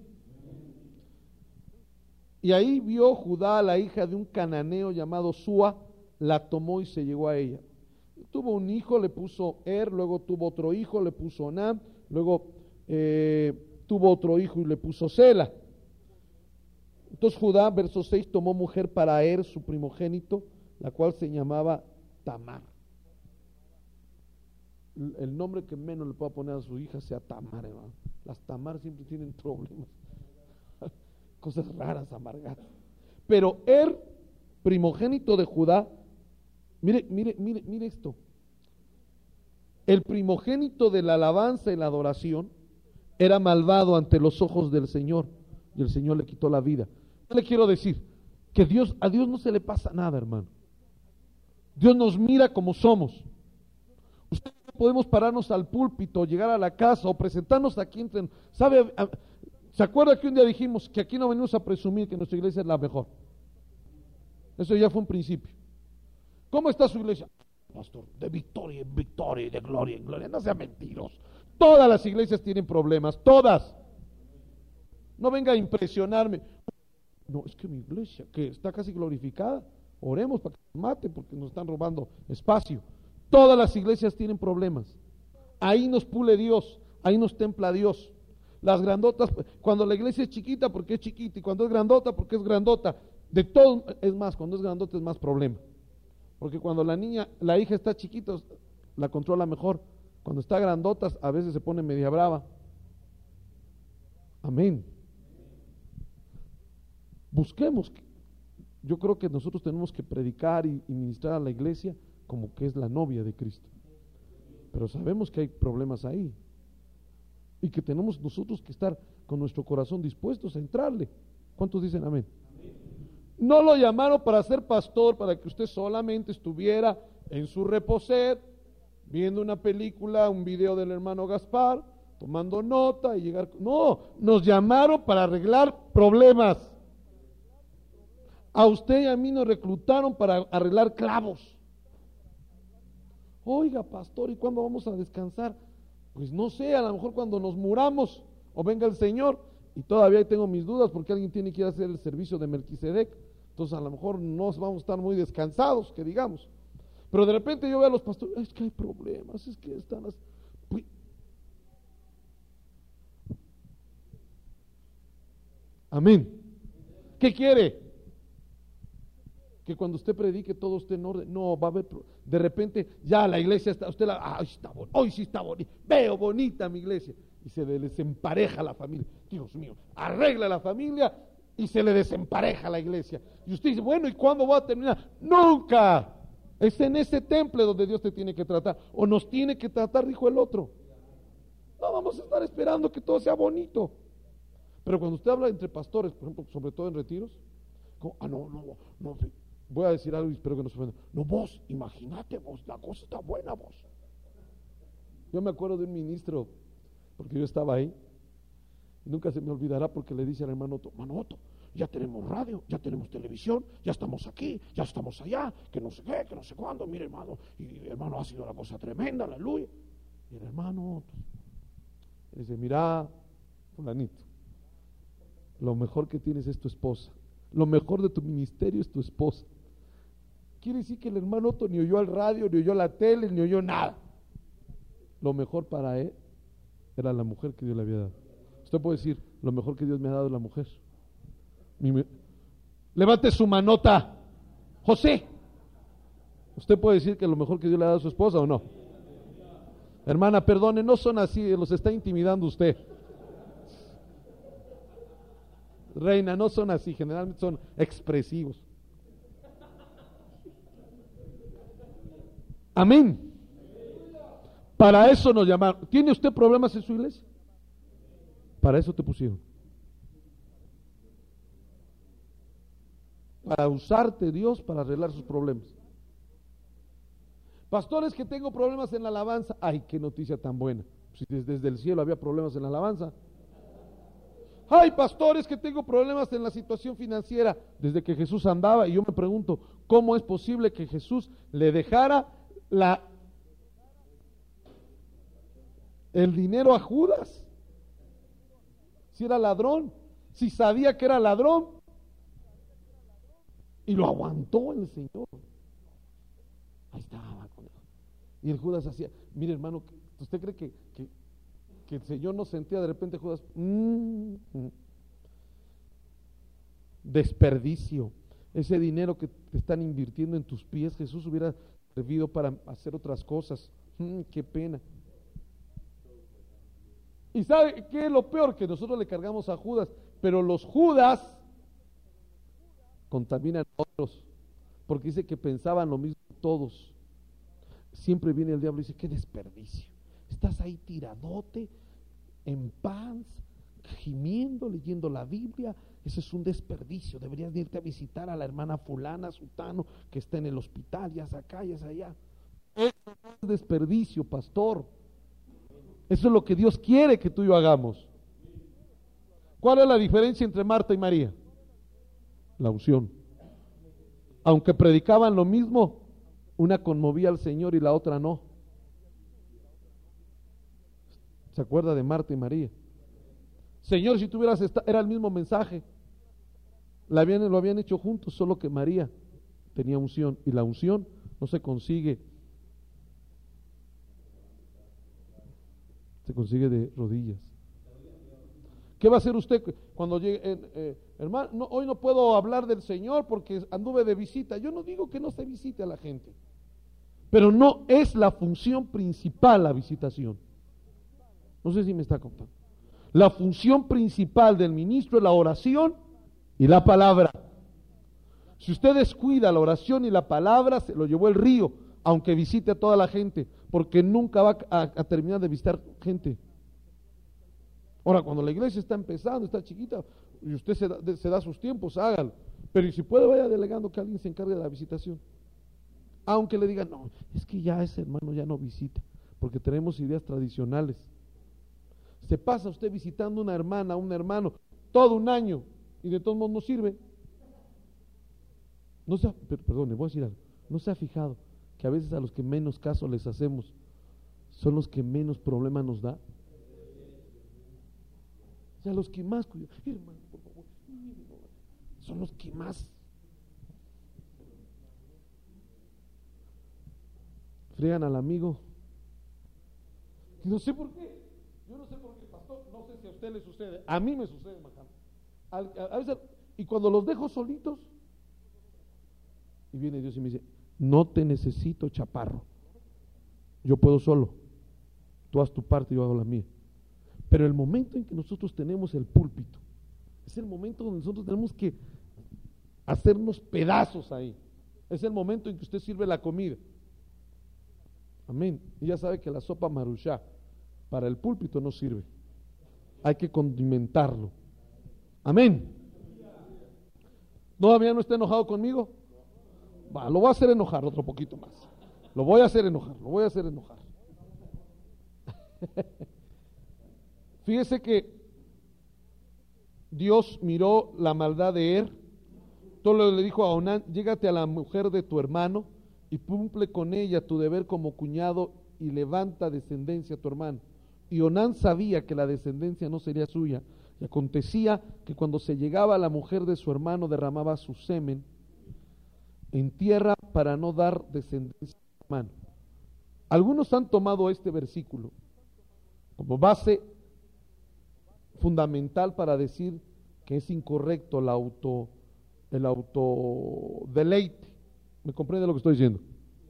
Y ahí vio Judá a la hija de un cananeo llamado Súa, la tomó y se llegó a ella. Tuvo un hijo, le puso Er, luego tuvo otro hijo, le puso Onam, luego eh, tuvo otro hijo y le puso Sela. Entonces Judá, verso seis, tomó mujer para Er, su primogénito, la cual se llamaba Tamar. El nombre que menos le pueda poner a su hija sea Tamar, hermano. Las Tamar siempre tienen problemas, cosas raras, amargadas. Pero Er, primogénito de Judá, mire, mire, mire, mire esto. El primogénito de la alabanza y la adoración era malvado ante los ojos del Señor, y el Señor le quitó la vida. Yo le quiero decir que Dios, a Dios no se le pasa nada, hermano. Dios nos mira como somos. Ustedes no podemos pararnos al púlpito, llegar a la casa o presentarnos aquí entre, ¿sabe? ¿Se acuerda que un día dijimos que aquí no venimos a presumir que nuestra iglesia es la mejor? Eso ya fue un principio. ¿Cómo está su iglesia? Pastor, de victoria en victoria y de gloria en gloria. No sean mentirosos. Todas las iglesias tienen problemas, todas. No venga a impresionarme. No, es que mi iglesia, que está casi glorificada, oremos para que nos mate porque nos están robando espacio. Todas las iglesias tienen problemas. Ahí nos pule Dios, ahí nos templa Dios. Las grandotas, cuando la iglesia es chiquita porque es chiquita, y cuando es grandota porque es grandota. De todo, es más, cuando es grandota es más problema. Porque cuando la niña, la hija está chiquita, la controla mejor. Cuando está grandota, a veces se pone media brava. Amén. Busquemos. Yo creo que nosotros tenemos que predicar y, y ministrar a la iglesia como que es la novia de Cristo. Pero sabemos que hay problemas ahí. Y que tenemos nosotros que estar con nuestro corazón dispuestos a entrarle. ¿Cuántos dicen amén? No lo llamaron para ser pastor, para que usted solamente estuviera en su reposer, viendo una película, un video del hermano Gaspar, tomando nota y llegar. No, nos llamaron para arreglar problemas. A usted y a mí nos reclutaron para arreglar clavos. Oiga, pastor, ¿y cuándo vamos a descansar? Pues no sé, a lo mejor cuando nos muramos o venga el Señor. Y todavía tengo mis dudas porque alguien tiene que ir a hacer el servicio de Melquisedec. Entonces a lo mejor no vamos a estar muy descansados, que digamos. Pero de repente yo veo a los pastores, es que hay problemas, es que están... Las... Amén. ¿Qué quiere? Que cuando usted predique todo esté en orden. No, va a haber, de repente ya la iglesia está, usted la, ay, está bonita, hoy sí está bonita, veo bonita mi iglesia. Y se le desempareja la familia. Dios mío, arregla la familia y se le desempareja la iglesia. Y usted dice, bueno, ¿y cuándo va a terminar? ¡Nunca! Es en ese temple donde Dios te tiene que tratar, o nos tiene que tratar, dijo el otro. No vamos a estar esperando que todo sea bonito. Pero cuando usted habla entre pastores, por ejemplo, sobre todo en retiros, como, ah, no, no, no, voy a decir algo y espero que no se ofenda. No, vos, imagínate vos, la cosa está buena vos. Yo me acuerdo de un ministro, porque yo estaba ahí, y nunca se me olvidará porque le dice al hermano Otto, hermano Otto, ya tenemos radio, ya tenemos televisión, ya estamos aquí, ya estamos allá, que no sé qué, que no sé cuándo, mire hermano, y hermano ha sido una cosa tremenda, aleluya. Y el hermano Otto dice, mira, fulanito, lo mejor que tienes es tu esposa, lo mejor de tu ministerio es tu esposa. Quiere decir que el hermano Otto ni oyó al radio, ni oyó la tele, ni oyó nada. Lo mejor para él era la mujer que Dios le había dado. Usted puede decir, lo mejor que Dios me ha dado es la mujer. Mi, levante su manota, José. Usted puede decir que lo mejor que Dios le ha dado a su esposa o no. Hermana, perdone, no son así, los está intimidando usted. Reina, no son así, generalmente son expresivos. Amén. Para eso nos llamaron. ¿Tiene usted problemas en su iglesia? Para eso te pusieron. Para usarte Dios para arreglar sus problemas. Pastores, que tengo problemas en la alabanza. Ay, qué noticia tan buena. Si desde, desde el cielo había problemas en la alabanza. Ay, pastores, que tengo problemas en la situación financiera. Desde que Jesús andaba, y yo me pregunto, ¿cómo es posible que Jesús le dejara la el dinero a Judas? Si era ladrón, si sabía que era ladrón, y lo aguantó el Señor. Ahí estaba con él. Y el Judas hacía, mire hermano, ¿usted cree que, que, que el Señor no sentía de repente Judas? Mm, mm. desperdicio. Ese dinero que te están invirtiendo en tus pies, Jesús hubiera servido para hacer otras cosas. Mm, qué pena. ¿Y sabe qué es lo peor? Que nosotros le cargamos a Judas, pero los Judas contaminan a otros, porque dice que pensaban lo mismo todos. Siempre viene el diablo y dice, qué desperdicio, estás ahí tiradote, en paz, gimiendo, leyendo la Biblia, eso es un desperdicio, deberías irte a visitar a la hermana fulana, sutano, que está en el hospital, ya es acá, ya es allá. Eso es desperdicio, pastor. Eso es lo que Dios quiere que tú y yo hagamos. ¿Cuál es la diferencia entre Marta y María? La unción. Aunque predicaban lo mismo, una conmovía al Señor y la otra no. ¿Se acuerda de Marta y María? Señor, si tuvieras esta, era el mismo mensaje. La habían, lo habían hecho juntos, solo que María tenía unción, y la unción no se consigue, se consigue de rodillas. ¿Qué va a hacer usted cuando llegue? Eh, eh, hermano, no, hoy no puedo hablar del Señor porque anduve de visita. Yo no digo que no se visite a la gente, pero no es la función principal la visitación. No sé si me está contando. La función principal del ministro es la oración y la palabra. Si usted descuida la oración y la palabra, se lo llevó el río, aunque visite a toda la gente, porque nunca va a, a terminar de visitar gente. Ahora, cuando la iglesia está empezando, está chiquita, y usted se da, de, se da sus tiempos, hágalo. Pero y si puede, vaya delegando que alguien se encargue de la visitación. Aunque le digan, no, es que ya ese hermano ya no visita, porque tenemos ideas tradicionales. Se pasa usted visitando una hermana, un hermano, todo un año, y de todos modos no sirve. No se ha, per, perdón, le voy a decir algo. ¿No se ha fijado que a veces a los que menos caso les hacemos son los que menos problema nos da? O sea, los que más, hermano, por favor, son los que más friegan al amigo. No sé por qué, yo no sé por qué, pastor, no sé si a usted le sucede, a mí me sucede, majano. A, a veces, y cuando los dejo solitos, y viene Dios y me dice, no te necesito, chaparro, yo puedo solo, tú haz tu parte y yo hago la mía. Pero el momento en que nosotros tenemos el púlpito, es el momento donde nosotros tenemos que hacernos pedazos ahí. Es el momento en que usted sirve la comida. Amén. Y ya sabe que la sopa maruchá para el púlpito no sirve. Hay que condimentarlo. Amén. ¿Todavía no está enojado conmigo? Va, lo voy a hacer enojar otro poquito más. Lo voy a hacer enojar, lo voy a hacer enojar. Fíjese que Dios miró la maldad de Er. Todo le dijo a Onán, llégate a la mujer de tu hermano y cumple con ella tu deber como cuñado y levanta descendencia a tu hermano. Y Onán sabía que la descendencia no sería suya. Y acontecía que cuando se llegaba a la mujer de su hermano derramaba su semen en tierra para no dar descendencia a su hermano. Algunos han tomado este versículo como base fundamental para decir que es incorrecto el auto, el autodeleite. ¿Me comprende lo que estoy diciendo?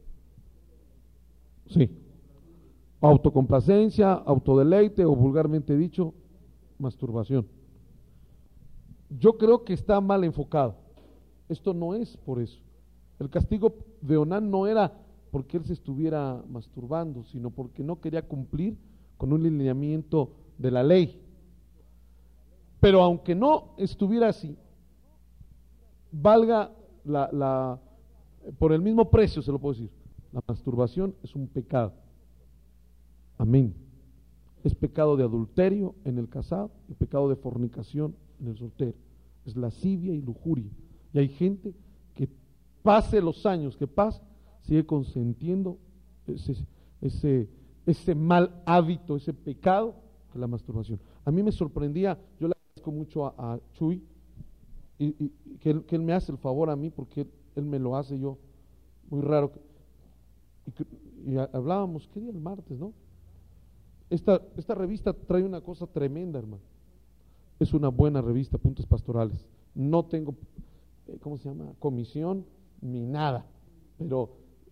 Sí. Autocomplacencia, autodeleite o vulgarmente dicho, masturbación. Yo creo que está mal enfocado. Esto no es por eso. El castigo de Onán no era porque él se estuviera masturbando, sino porque no quería cumplir con un lineamiento de la ley. Pero aunque no estuviera así, valga la, la, por el mismo precio se lo puedo decir, la masturbación es un pecado. Amén. Es pecado de adulterio en el casado y pecado de fornicación en el soltero. Es lascivia y lujuria. Y hay gente que pase los años que pasa, sigue consentiendo ese, ese, ese mal hábito, ese pecado de la masturbación. A mí me sorprendía, yo le agradezco mucho a, a Chuy, y, y que, él, que él me hace el favor a mí, porque él, él me lo hace yo, muy raro. Y, y hablábamos, ¿qué día? El martes, ¿no? Esta, esta revista trae una cosa tremenda, hermano. Es una buena revista, Puntos Pastorales. no tengo, eh, ¿cómo se llama? Comisión, ni nada, pero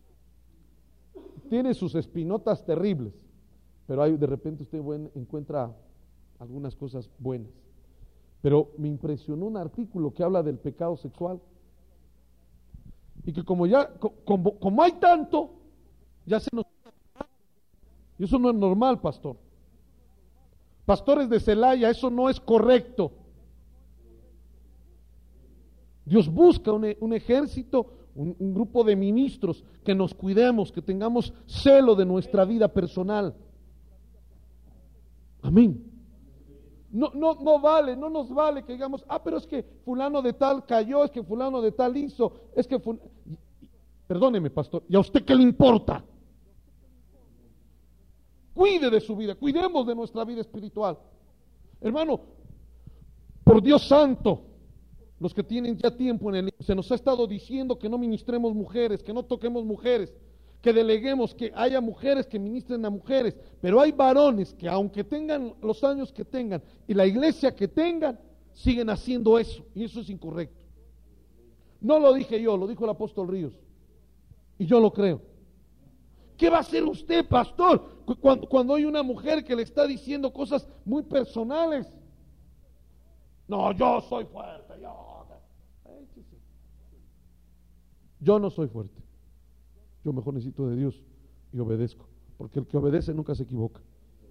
tiene sus espinotas terribles, pero hay, de repente usted buen, encuentra algunas cosas buenas. Pero me impresionó un artículo que habla del pecado sexual, y que como ya, como, como hay tanto, ya se nos... Y eso no es normal, pastor. Pastores de Celaya, eso no es correcto. Dios busca un, un ejército, un, un grupo de ministros que nos cuidemos, que tengamos celo de nuestra vida personal. Amén. No, no, no vale, no nos vale que digamos, ah, pero es que fulano de tal cayó, es que fulano de tal hizo, es que ful... Perdóneme, pastor, ¿y a usted qué le importa? Cuide de su vida, cuidemos de nuestra vida espiritual. Hermano, por Dios santo, los que tienen ya tiempo en el... Se nos ha estado diciendo que no ministremos mujeres, que no toquemos mujeres, que deleguemos, que haya mujeres que ministren a mujeres, pero hay varones que aunque tengan los años que tengan y la iglesia que tengan, siguen haciendo eso, y eso es incorrecto. No lo dije yo, lo dijo el apóstol Ríos, y yo lo creo. ¿Qué va a hacer usted, pastor, cuando, cuando hay una mujer que le está diciendo cosas muy personales? No, yo soy fuerte, yo, yo no soy fuerte. Yo mejor necesito de Dios y obedezco, porque el que obedece nunca se equivoca.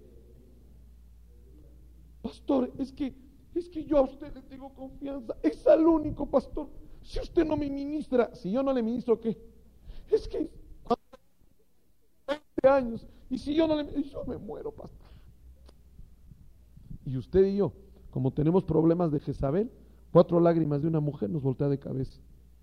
Pastor, es que es que yo a usted le tengo confianza, es al único, pastor. Si usted no me ministra, si yo no le ministro, ¿qué? Es que veinte años, y si yo no le yo me muero, pastor. Y usted y yo, como tenemos problemas de Jezabel, cuatro lágrimas de una mujer nos voltea de cabeza.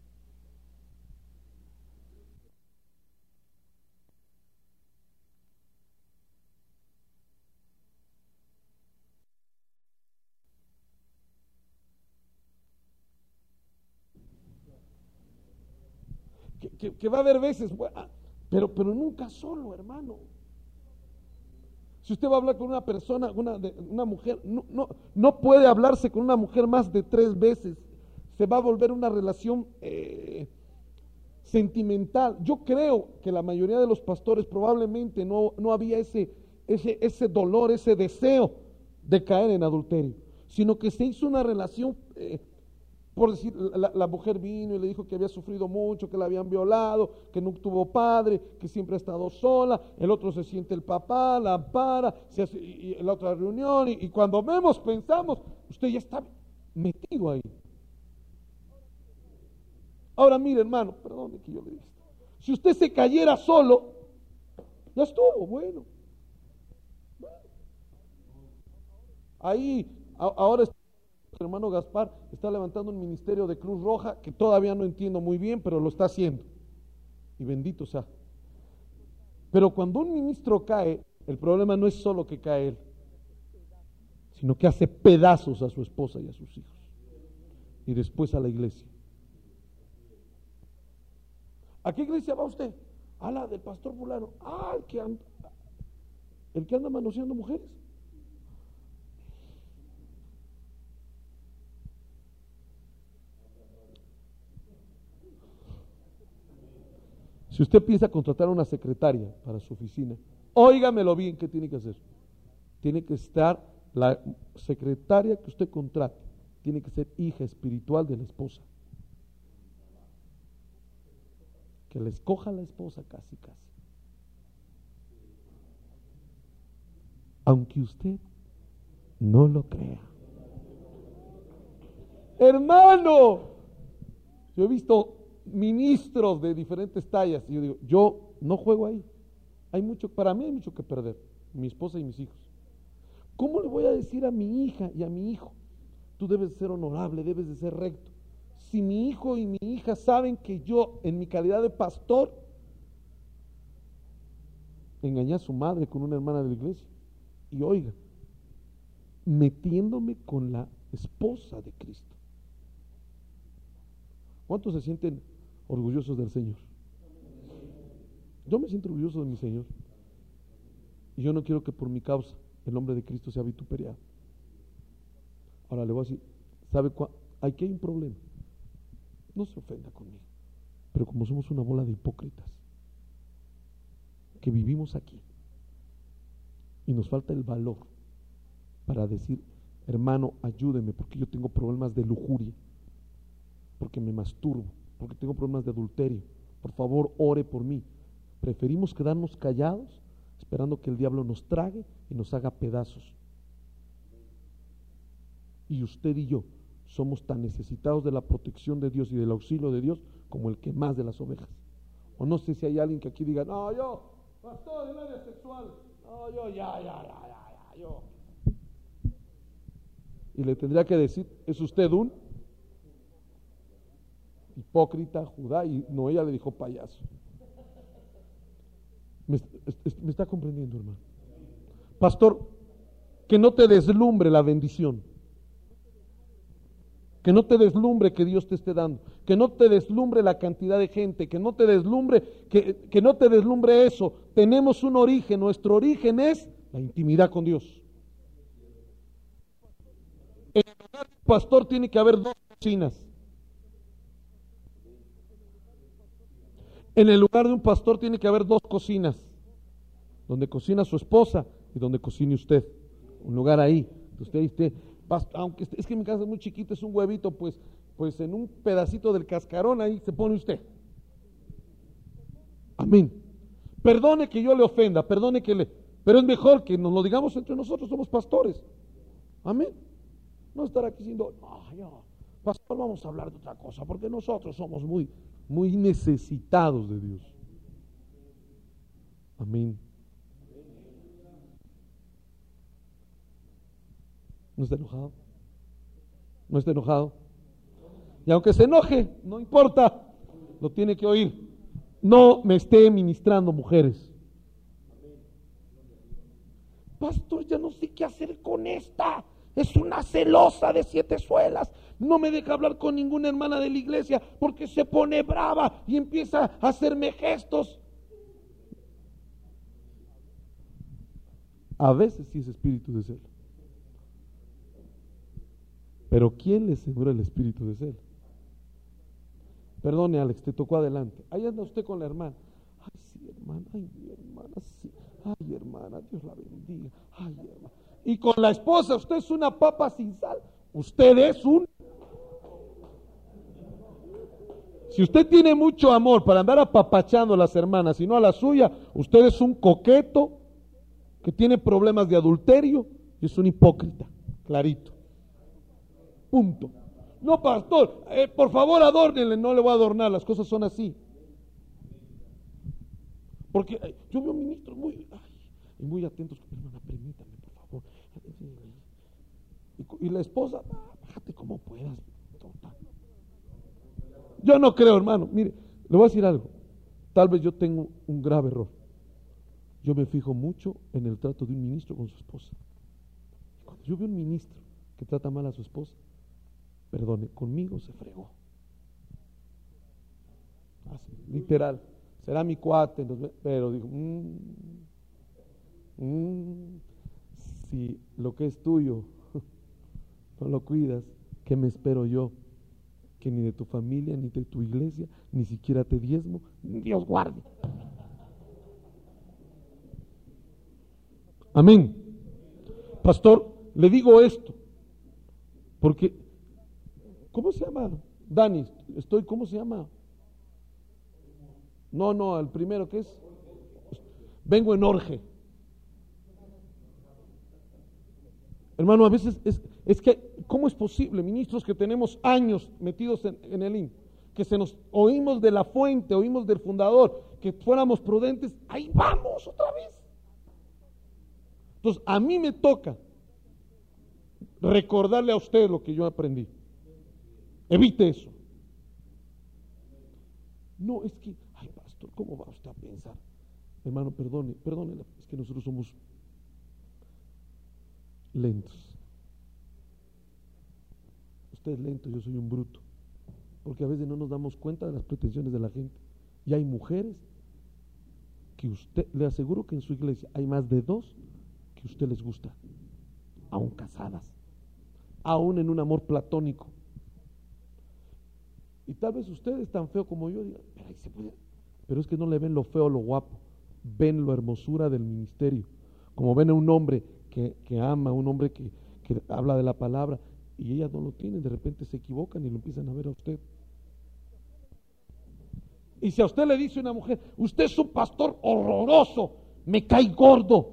Que, que, que va a haber veces, pero, pero nunca solo, hermano. Si usted va a hablar con una persona, una, de, una mujer, no, no, no puede hablarse con una mujer más de tres veces. Se va a volver una relación eh, sentimental. Yo creo que la mayoría de los pastores probablemente no, no había ese, ese, ese dolor, ese deseo de caer en adulterio, sino que se hizo una relación... Eh, Por decir, la, la mujer vino y le dijo que había sufrido mucho, que la habían violado, que no tuvo padre, que siempre ha estado sola. El otro se siente el papá, la ampara, se hace y, y la otra reunión. Y, y cuando vemos, pensamos, usted ya está metido ahí. Ahora mire, hermano, perdone que yo le diga esto. Si usted se cayera solo, ya estuvo, bueno. Ahí, a, ahora está. El hermano Gaspar está levantando un ministerio de Cruz Roja que todavía no entiendo muy bien, pero lo está haciendo. Y bendito sea. Pero cuando un ministro cae, el problema no es solo que cae él, sino que hace pedazos a su esposa y a sus hijos. Y después a la iglesia. ¿A qué iglesia va usted? A la del pastor fulano. Ah, el que anda, el que anda manoseando mujeres. Si usted piensa contratar a una secretaria para su oficina, óigamelo bien, ¿qué tiene que hacer? Tiene que estar, la secretaria que usted contrate, tiene que ser hija espiritual de la esposa. Que la escoja la esposa casi, casi. Aunque usted no lo crea. Hermano, yo he visto ministros de diferentes tallas y yo digo, yo no juego ahí. Hay mucho, para mí hay mucho que perder, mi esposa y mis hijos. ¿Cómo le voy a decir a mi hija y a mi hijo, tú debes de ser honorable, debes de ser recto? Si mi hijo y mi hija saben que yo, en mi calidad de pastor, engañé a su madre con una hermana de la iglesia, y oiga, metiéndome con la esposa de Cristo. ¿Cuántos se sienten orgullosos del Señor? Yo me siento orgulloso de mi Señor. Y yo no quiero que por mi causa el nombre de Cristo sea vituperiado. Ahora le voy a decir, ¿sabe cuál? aquí hay un problema. No se ofenda conmigo, pero como somos una bola de hipócritas, que vivimos aquí, y nos falta el valor para decir, hermano, ayúdeme, porque yo tengo problemas de lujuria, porque me masturbo, porque tengo problemas de adulterio, por favor, ore por mí. Preferimos quedarnos callados, esperando que el diablo nos trague y nos haga pedazos. Y usted y yo somos tan necesitados de la protección de Dios y del auxilio de Dios como el que más de las ovejas. O no sé si hay alguien que aquí diga, no, yo, pastor del área sexual, no, yo, ya, ya, ya, ya, ya, yo. Y le tendría que decir, ¿es usted un hipócrita, Judá? Y no, ella le dijo payaso. ¿Me, me está comprendiendo, hermano? Pastor, que no te deslumbre la bendición, que no te deslumbre que Dios te esté dando, que no te deslumbre la cantidad de gente, que no te deslumbre, que, que no te deslumbre eso. Tenemos un origen, nuestro origen es la intimidad con Dios. En el hogar del pastor tiene que haber dos cocinas. En el lugar de un pastor tiene que haber dos cocinas, donde cocina su esposa y donde cocine usted. Un lugar ahí. Usted, usted, aunque es que mi casa es muy chiquita, es un huevito, pues, pues en un pedacito del cascarón ahí se pone usted. Amén. Perdone que yo le ofenda, perdone que le, pero es mejor que nos lo digamos entre nosotros, somos pastores. Amén. No estar aquí diciendo, no, yo, pastor, vamos a hablar de otra cosa, porque nosotros somos muy, muy necesitados de Dios. Amén. ¿No está enojado? ¿No está enojado? Y aunque se enoje, no importa, lo tiene que oír. No me esté ministrando, mujeres. Pastor, ya no sé qué hacer con esta. Es una celosa de siete suelas. No me deja hablar con ninguna hermana de la iglesia porque se pone brava y empieza a hacerme gestos. A veces sí es espíritu de celo. Pero ¿quién le sembró el espíritu de celo? Perdone, Alex, te tocó adelante. Ahí anda usted con la hermana. Ay, sí, hermana, ay, mi hermana, sí. Ay, hermana, Dios la bendiga. Ay, hermana. Y con la esposa, usted es una papa sin sal. Usted es un... Si usted tiene mucho amor para andar apapachando a las hermanas y no a la suya, usted es un coqueto que tiene problemas de adulterio y es un hipócrita, clarito. Punto. No, pastor, eh, por favor adórnenle. No le voy a adornar, las cosas son así. Porque eh, yo veo ministros muy, ay, y muy atentos. Hermana, permítame, por favor. Y, y la esposa, ah, bájate como puedas. Tonta. Yo no creo, hermano. Mire, le voy a decir algo. Tal vez yo tengo un grave error. Yo me fijo mucho en el trato de un ministro con su esposa. Cuando yo veo un ministro que trata mal a su esposa, perdone, conmigo se fregó. Así, literal. Será mi cuate, pero digo, mmm, mmm, si lo que es tuyo no lo cuidas, ¿qué me espero yo? Que ni de tu familia, ni de tu iglesia, ni siquiera te diezmo, Dios guarde. Amén. Pastor, le digo esto, porque ¿cómo se llama? Dani, estoy, ¿cómo se llama? No, no, el primero que es, vengo en orge. Hermano, a veces es, es que, ¿cómo es posible? Ministros que tenemos años metidos en, en el I N, que se nos oímos de la fuente, oímos del fundador, que fuéramos prudentes, ahí vamos otra vez. Entonces, a mí me toca recordarle a usted lo que yo aprendí. Evite eso. No, es que, ay, pastor, ¿cómo va usted a pensar? Hermano, perdone, perdone, es que nosotros somos lentos. Usted es lento, yo soy un bruto. Porque a veces no nos damos cuenta de las pretensiones de la gente. Y hay mujeres que usted, le aseguro que en su iglesia hay más de dos que a usted les gusta, aún casadas, aún en un amor platónico. Y tal vez usted es tan feo como yo, diga, pero ahí se puede. Pero es que no le ven lo feo, lo guapo, ven la hermosura del ministerio. Como ven a un hombre que, que ama, un hombre que, que habla de la palabra, y ellas no lo tienen, de repente se equivocan y lo empiezan a ver a usted. Y si a usted le dice una mujer, usted es un pastor horroroso, me cae gordo.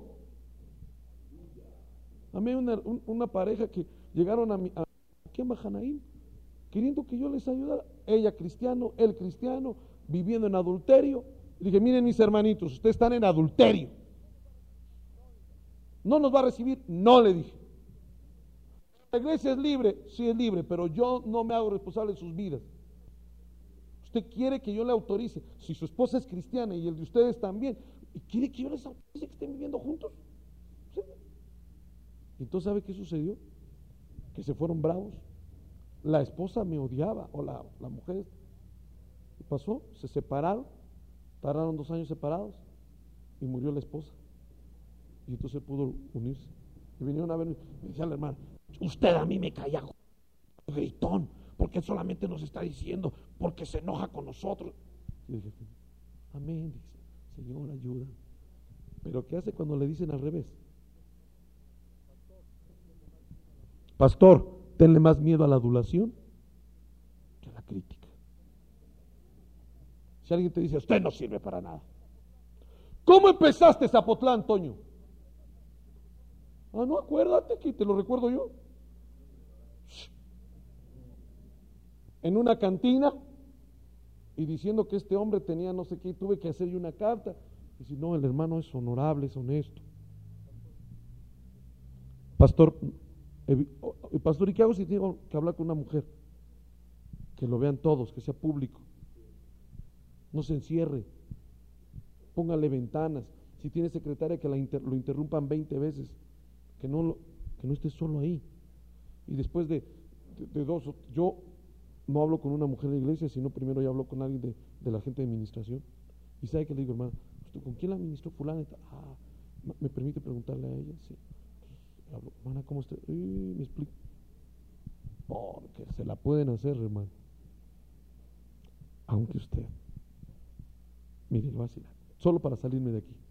A mí hay una, un, una pareja que llegaron a, mi, a aquí en Mahanaim, queriendo que yo les ayudara. Ella cristiano, él cristiano, viviendo en adulterio. Le dije, miren mis hermanitos, ustedes están en adulterio. ¿No nos va a recibir? No, le dije. La iglesia es libre, sí es libre, pero yo no me hago responsable de sus vidas. Usted quiere que yo le autorice, si su esposa es cristiana y el de ustedes también, y quiere que yo les autorice que estén viviendo juntos. ¿Sí? Entonces, ¿sabe qué sucedió? Que se fueron bravos. La esposa me odiaba, o la, la mujer. ¿Qué pasó? Se separaron, tardaron dos años separados y murió la esposa. Y entonces pudo unirse. Y vinieron a ver, y decía la hermana, usted a mí me caía gritón, porque él solamente nos está diciendo, porque se enoja con nosotros. Y dije, amén, dice, Señor, ayuda. Pero ¿qué hace cuando le dicen al revés? Pastor, tenle más miedo a la adulación que a la crítica. Si alguien te dice, usted no sirve para nada. ¿Cómo empezaste Zapotlán, Toño? Ah, no, acuérdate que te lo recuerdo yo. En una cantina y diciendo que este hombre tenía no sé qué, tuve que hacerle una carta. Y si no, el hermano es honorable, es honesto. Pastor, eh, pastor, ¿y qué hago si tengo que hablar con una mujer? Que lo vean todos, que sea público. No se encierre. Póngale ventanas. Si tiene secretaria, que la inter, lo interrumpan veinte veces. Que no, lo, que no esté solo ahí. Y después de, de, de dos, yo no hablo con una mujer de iglesia, sino primero ya hablo con alguien de, de la gente de administración. Y sabe que le digo, hermano, ¿con quién la administró fulana? Ah, ¿me permite preguntarle a ella? Sí. Hablo, hermana, ¿cómo está? Y me explico. Porque se la pueden hacer, hermano. Aunque usted, mire, lo va a decir, solo para salirme de aquí.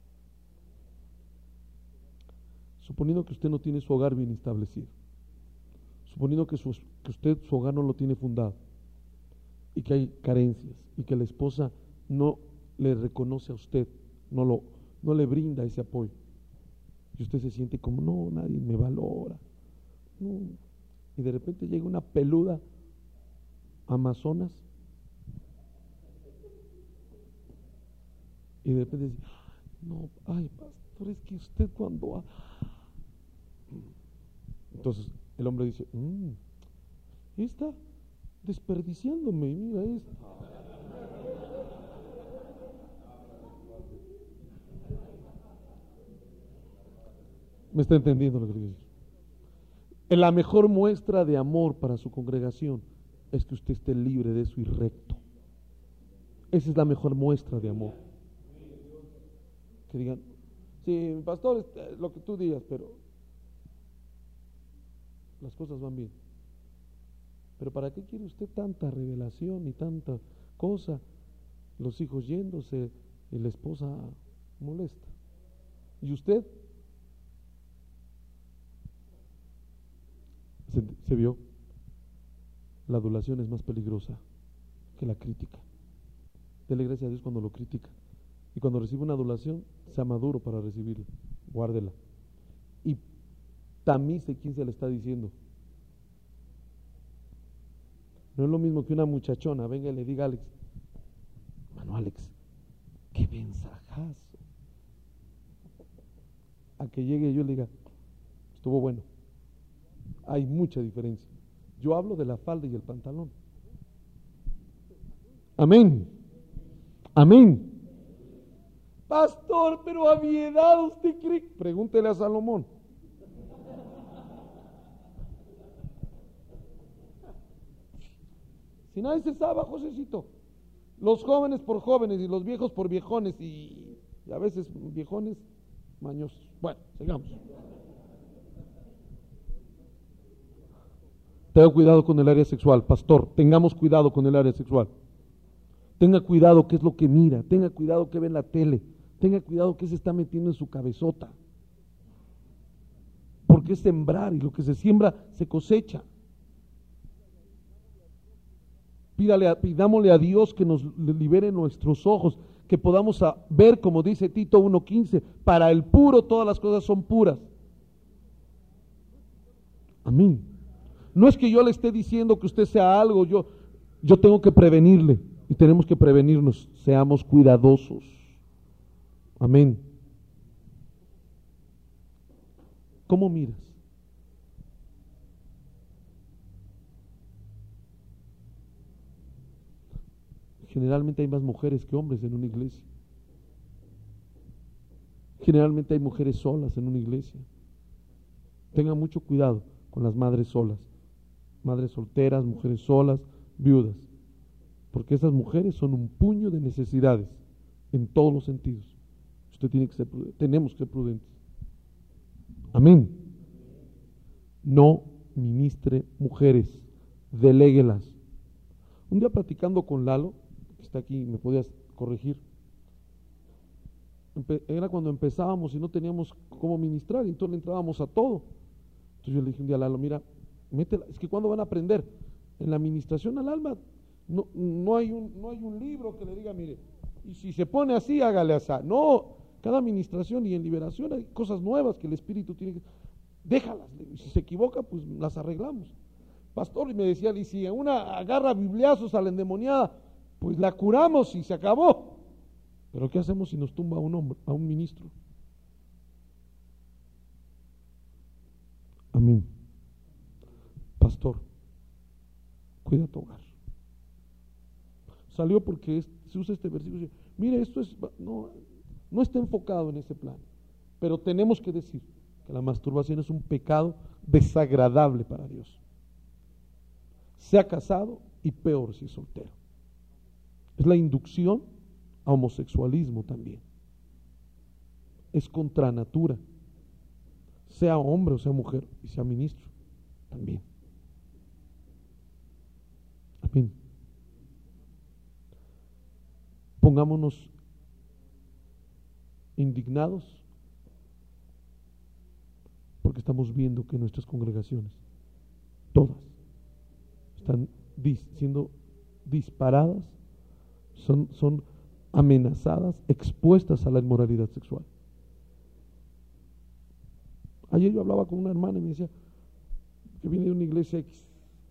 Suponiendo que usted no tiene su hogar bien establecido, suponiendo que, su, que usted su hogar no lo tiene fundado, y que hay carencias, y que la esposa no le reconoce a usted, no, lo, no le brinda ese apoyo, y usted se siente como, no, nadie me valora, no. Y de repente llega una peluda Amazonas, y de repente dice, no, ay, pastor, es que usted cuando... Ha... Entonces el hombre dice, mmm, está desperdiciándome, mira esto. ¿Me está entendiendo lo que le digo? La mejor muestra de amor para su congregación es que usted esté libre de eso y recto. Esa es la mejor muestra de amor. Que digan, sí, pastor, lo que tú digas, pero las cosas van bien. Pero ¿para qué quiere usted tanta revelación y tanta cosa? Los hijos yéndose y la esposa molesta. ¿Y usted? Se, se vio. La adulación es más peligrosa que la crítica. Dele gracias a Dios cuando lo critica. Y cuando recibe una adulación, sea maduro para recibirla. Guárdela. Y tamice quién se le está diciendo. No es lo mismo que una muchachona venga y le diga a Alex, hermano Alex, qué mensajazo. A que llegue yo y le diga, estuvo bueno. Hay mucha diferencia. Yo hablo de la falda y el pantalón. Amén. Amén. Pastor, pero a mi edad usted cree. Pregúntele a Salomón. Si nadie se sabe, Josecito. Los jóvenes por jóvenes y los viejos por viejones y, y a veces viejones mañosos. Bueno, sigamos. Tenga cuidado con el área sexual, pastor, tengamos cuidado con el área sexual. Tenga cuidado qué es lo que mira, tenga cuidado qué ve en la tele, tenga cuidado qué se está metiendo en su cabezota. Porque es sembrar y lo que se siembra se cosecha. Pídale a, pidámosle a Dios que nos libere nuestros ojos, que podamos a ver, como dice Tito uno quince, para el puro todas las cosas son puras. Amén. No es que yo le esté diciendo que usted sea algo, yo, yo tengo que prevenirle y tenemos que prevenirnos, seamos cuidadosos. Amén. ¿Cómo miras? Generalmente hay más mujeres que hombres en una iglesia. Generalmente hay mujeres solas en una iglesia. Tengan mucho cuidado con las madres solas, madres solteras, mujeres solas, viudas, porque esas mujeres son un puño de necesidades en todos los sentidos. Usted tiene que ser prudente, tenemos que ser prudentes. Amén. No ministre mujeres, deléguelas. Un día platicando con Lalo, que está aquí, me podías corregir, Empe- era cuando empezábamos y no teníamos cómo ministrar, y entonces le entrábamos a todo. Entonces yo le dije un día a Lalo, mira, métela, es que cuando van a aprender en la administración al alma, no, no, hay un, no hay un libro que le diga, mire, y si se pone así, hágale así. No, cada administración y en liberación hay cosas nuevas que el Espíritu tiene que, déjalas, si se equivoca, pues las arreglamos. Pastor, y me decía, y si una agarra bibliazos a la endemoniada, pues la curamos y se acabó. Pero ¿qué hacemos si nos tumba a un hombre, a un ministro? Amén. Pastor, cuida tu hogar. Salió porque es, se usa este versículo. Dice, mire, esto es, no, no está enfocado en ese plan. Pero tenemos que decir que la masturbación es un pecado desagradable para Dios. Sea casado y peor si es soltero. Es la inducción a homosexualismo también. Es contra natura. Sea hombre o sea mujer y sea ministro también. Amén. Pongámonos indignados porque estamos viendo que nuestras congregaciones, todas, están dis, siendo disparadas, son, son amenazadas, expuestas a la inmoralidad sexual. Ayer yo hablaba con una hermana y me decía que viene de una iglesia X.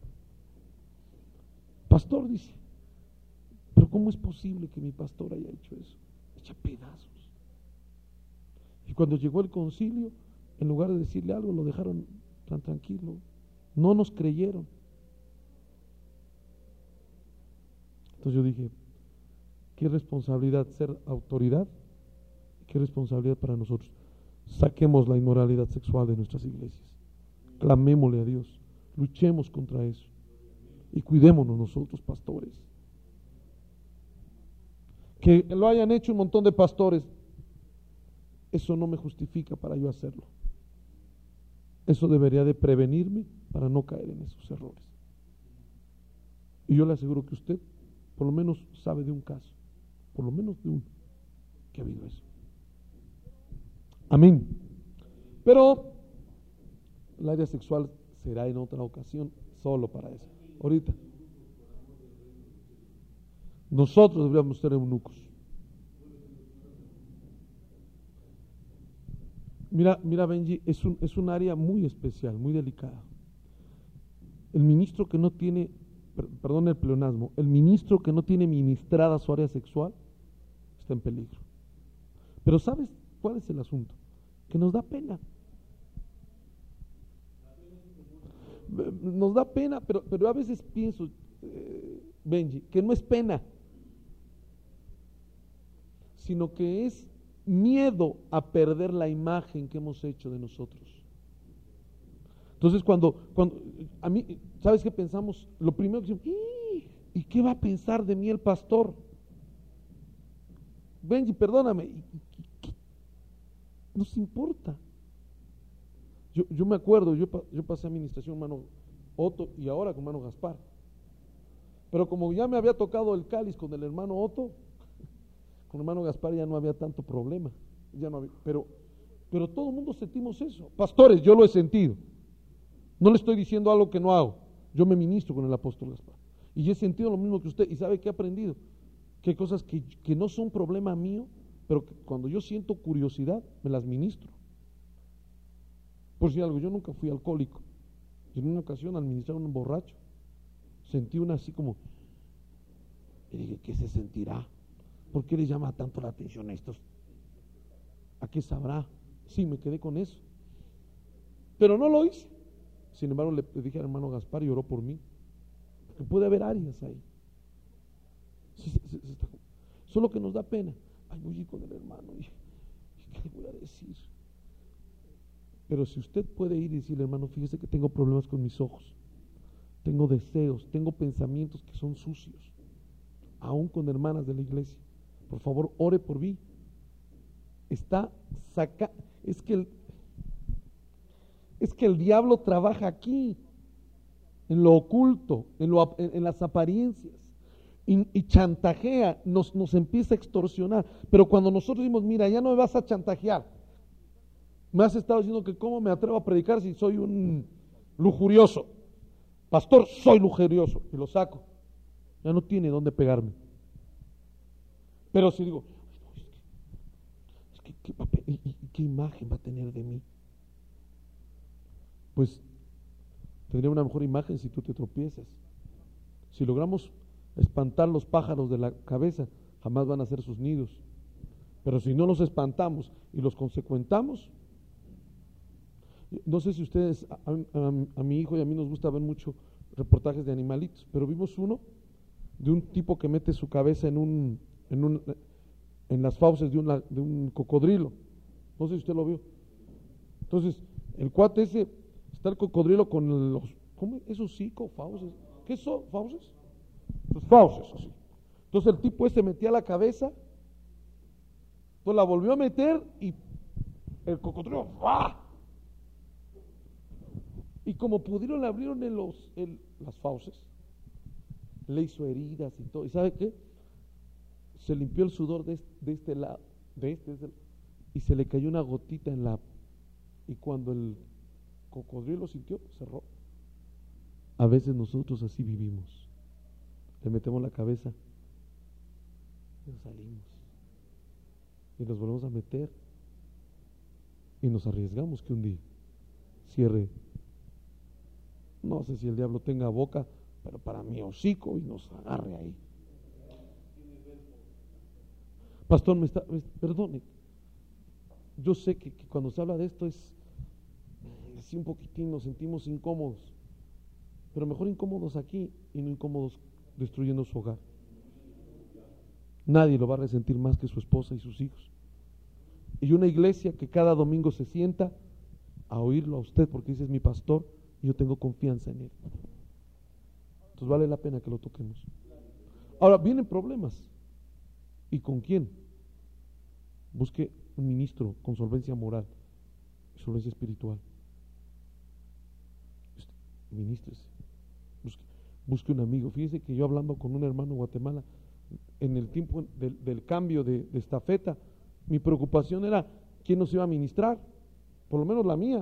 Pastor, dice, pero ¿cómo es posible que mi pastor haya hecho eso? Echa pedazos. Y cuando llegó el concilio, en lugar de decirle algo, lo dejaron tan tranquilo. No nos creyeron. Entonces yo dije, qué responsabilidad ser autoridad, qué responsabilidad para nosotros. Saquemos la inmoralidad sexual de nuestras iglesias, clamémosle a Dios, luchemos contra eso y cuidémonos nosotros, pastores. Que lo hayan hecho un montón de pastores, eso no me justifica para yo hacerlo. Eso debería de prevenirme para no caer en esos errores. Y yo le aseguro que usted por lo menos sabe de un caso, por lo menos de uno, que ha habido eso. Amén. Pero el área sexual será en otra ocasión, solo para eso. Ahorita nosotros deberíamos ser eunucos. Mira, mira Benji, es un, es un área muy especial, muy delicada. El ministro que no tiene, per, perdón el pleonasmo, el ministro que no tiene ministrada su área sexual está en peligro. Pero ¿sabes cuál es el asunto? Que nos da pena. Nos da pena, pero, pero a veces pienso, eh, Benji, que no es pena, sino que es miedo a perder la imagen que hemos hecho de nosotros. Entonces cuando, cuando a mí, ¿sabes qué pensamos? Lo primero que decimos, ¿y qué va a pensar de mí el pastor? Benji, perdóname, ¿qué nos importa? Yo, yo me acuerdo, yo, yo pasé administración, hermano, Otto y ahora con hermano Gaspar. Pero como ya me había tocado el cáliz con el hermano Otto, con el hermano Gaspar ya no había tanto problema. Ya no había, pero, pero todo el mundo sentimos eso. Pastores, yo lo he sentido. No le estoy diciendo algo que no hago. Yo me ministro con el apóstol Gaspar. Y yo he sentido lo mismo que usted. ¿Y sabe qué he aprendido? Que hay cosas que, que no son problema mío, pero que cuando yo siento curiosidad, me las ministro. Por si algo, yo nunca fui alcohólico. Y en una ocasión al ministrar a un borracho, sentí una así como, y dije, ¿qué se sentirá? ¿Por qué les llama tanto la atención a estos? ¿A qué sabrá? Sí, me quedé con eso. Pero no lo hice. Sin embargo, le dije al hermano Gaspar y oró por mí. Porque puede haber áreas ahí. Sí, sí, sí, está, solo que nos da pena. Ay, voy a ir con el hermano. ¿Y, y qué le voy a decir? Pero si usted puede ir y decirle, hermano, fíjese que tengo problemas con mis ojos. Tengo deseos, tengo pensamientos que son sucios. Aún con hermanas de la iglesia. Por favor, ore por mí. Está saca, es que el, es que el diablo trabaja aquí, en lo oculto, en, lo, en, en las apariencias, y, y chantajea, nos, nos empieza a extorsionar. Pero cuando nosotros decimos, mira, ya no me vas a chantajear, me has estado diciendo que cómo me atrevo a predicar si soy un lujurioso. Pastor, soy lujurioso, y lo saco. Ya no tiene dónde pegarme. Pero si digo, es que, ¿qué, ¿qué, qué imagen va a tener de mí? Pues tendría una mejor imagen si tú te tropiezas. Si logramos espantar los pájaros de la cabeza, jamás van a hacer sus nidos. Pero si no los espantamos y los consecuentamos, no sé si ustedes, a, a, a mi hijo y a mí nos gusta ver mucho reportajes de animalitos, pero vimos uno de un tipo que mete su cabeza en un, en un, en las fauces de, una, de un cocodrilo. No sé si usted lo vio. Entonces, el cuate ese, está el cocodrilo con los, ¿cómo? ¿Esos hocico, fauces? ¿Qué son fauces? Los fauces, así. Entonces el tipo ese metía la cabeza, entonces la volvió a meter y el cocodrilo, ¡ah! Y como pudieron, le abrieron en los, en las fauces, le hizo heridas y todo. ¿Y sabe qué? Se limpió el sudor de este, de este lado, de este, de este, y se le cayó una gotita en la, y cuando el cocodrilo sintió, cerró. A veces nosotros así vivimos. Le metemos la cabeza y nos salimos. Y nos volvemos a meter. Y nos arriesgamos que un día cierre. No sé si el diablo tenga boca, pero para mí hocico y nos agarre ahí. Pastor, me está, me, perdone. Yo sé que, que cuando se habla de esto es así un poquitín, nos sentimos incómodos. Pero mejor incómodos aquí y no incómodos destruyendo su hogar. Nadie lo va a resentir más que su esposa y sus hijos. Y una iglesia que cada domingo se sienta a oírlo a usted porque dice es mi pastor y yo tengo confianza en él. Entonces vale la pena que lo toquemos. Ahora vienen problemas. ¿Y con quién? Busque un ministro con solvencia moral y solvencia espiritual. Ministres. Busque, busque un amigo. Fíjese que yo hablando con un hermano en Guatemala, en el tiempo del, del cambio de, de estafeta, mi preocupación era quién nos iba a ministrar, por lo menos la mía.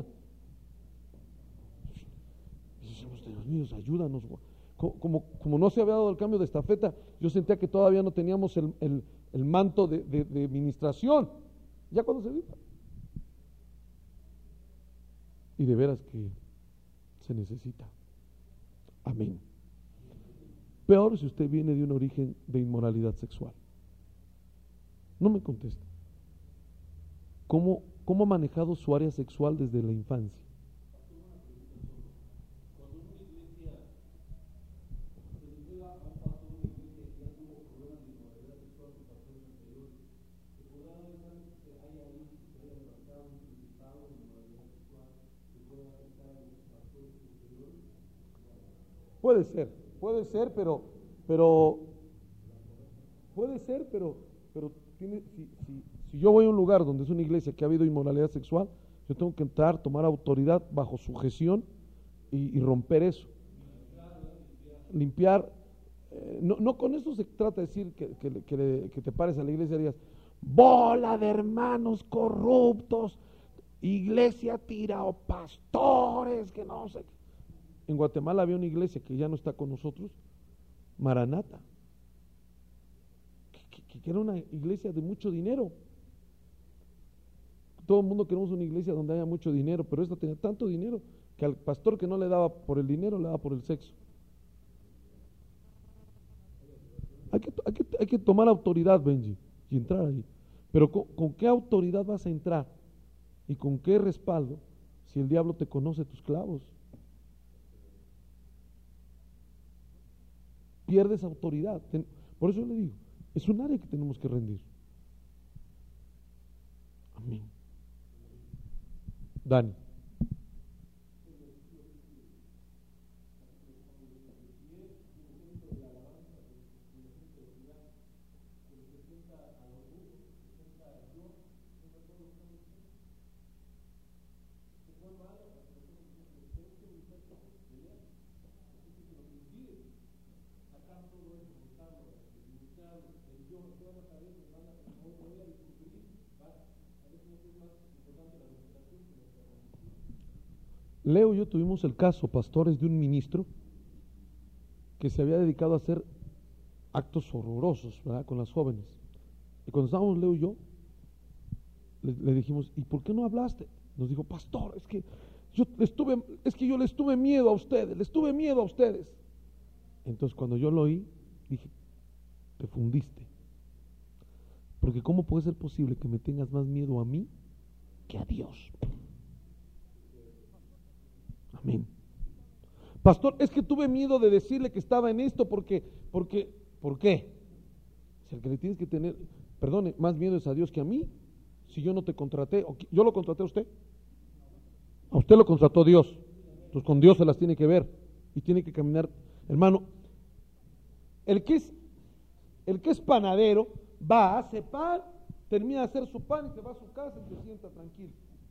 Y decimos, Dios mío, ayúdanos. Como, como, como no se había dado el cambio de estafeta, yo sentía que todavía no teníamos el, el, el manto de, de, de ministración. Ya cuando se diga. Y de veras que se necesita. Amén. Peor si usted viene de un origen de inmoralidad sexual. No me conteste. ¿Cómo, cómo ha manejado su área sexual desde la infancia? Puede ser, puede ser, pero, pero, puede ser, pero, pero tiene, si, si, si yo voy a un lugar donde es una iglesia que ha habido inmoralidad sexual, yo tengo que entrar, tomar autoridad bajo sujeción y, y romper eso. limpiar. Eh, no, no con eso se trata de decir que, que, que, que te pares a la iglesia y digas, bola de hermanos corruptos, iglesia tirao pastores, que no sé. En Guatemala había una iglesia que ya no está con nosotros, Maranata, que, que, que era una iglesia de mucho dinero. Todo el mundo queremos una iglesia donde haya mucho dinero, pero esta tenía tanto dinero que al pastor que no le daba por el dinero, le daba por el sexo. Hay que, hay que, hay que tomar autoridad, Benji, y entrar ahí. Pero ¿con, ¿con qué autoridad vas a entrar? ¿Y con qué respaldo si el diablo te conoce tus clavos? Pierdes autoridad. Por eso yo le digo, es un área que tenemos que rendir. Amén. Dani. Leo y yo tuvimos el caso, pastores, de un ministro que se había dedicado a hacer actos horrorosos, ¿verdad?, con las jóvenes. Y cuando estábamos Leo y yo, le, le dijimos, ¿y por qué no hablaste? Nos dijo, pastor, es que yo les tuve, es que yo les tuve miedo a ustedes, les tuve miedo a ustedes. Entonces cuando yo lo oí, dije, te fundiste. Porque ¿cómo puede ser posible que me tengas más miedo a mí que a Dios? Amén. Pastor, es que tuve miedo de decirle que estaba en esto porque, porque, ¿por qué? O sea, que le tienes que tener, perdone, más miedo es a Dios que a mí. Si yo no te contraté, o yo lo contraté a usted. A usted lo contrató Dios. Entonces con Dios se las tiene que ver y tiene que caminar. Hermano, el que es, el que es panadero va, hace pan, termina de hacer su pan y se va a su casa y se sienta tranquilo.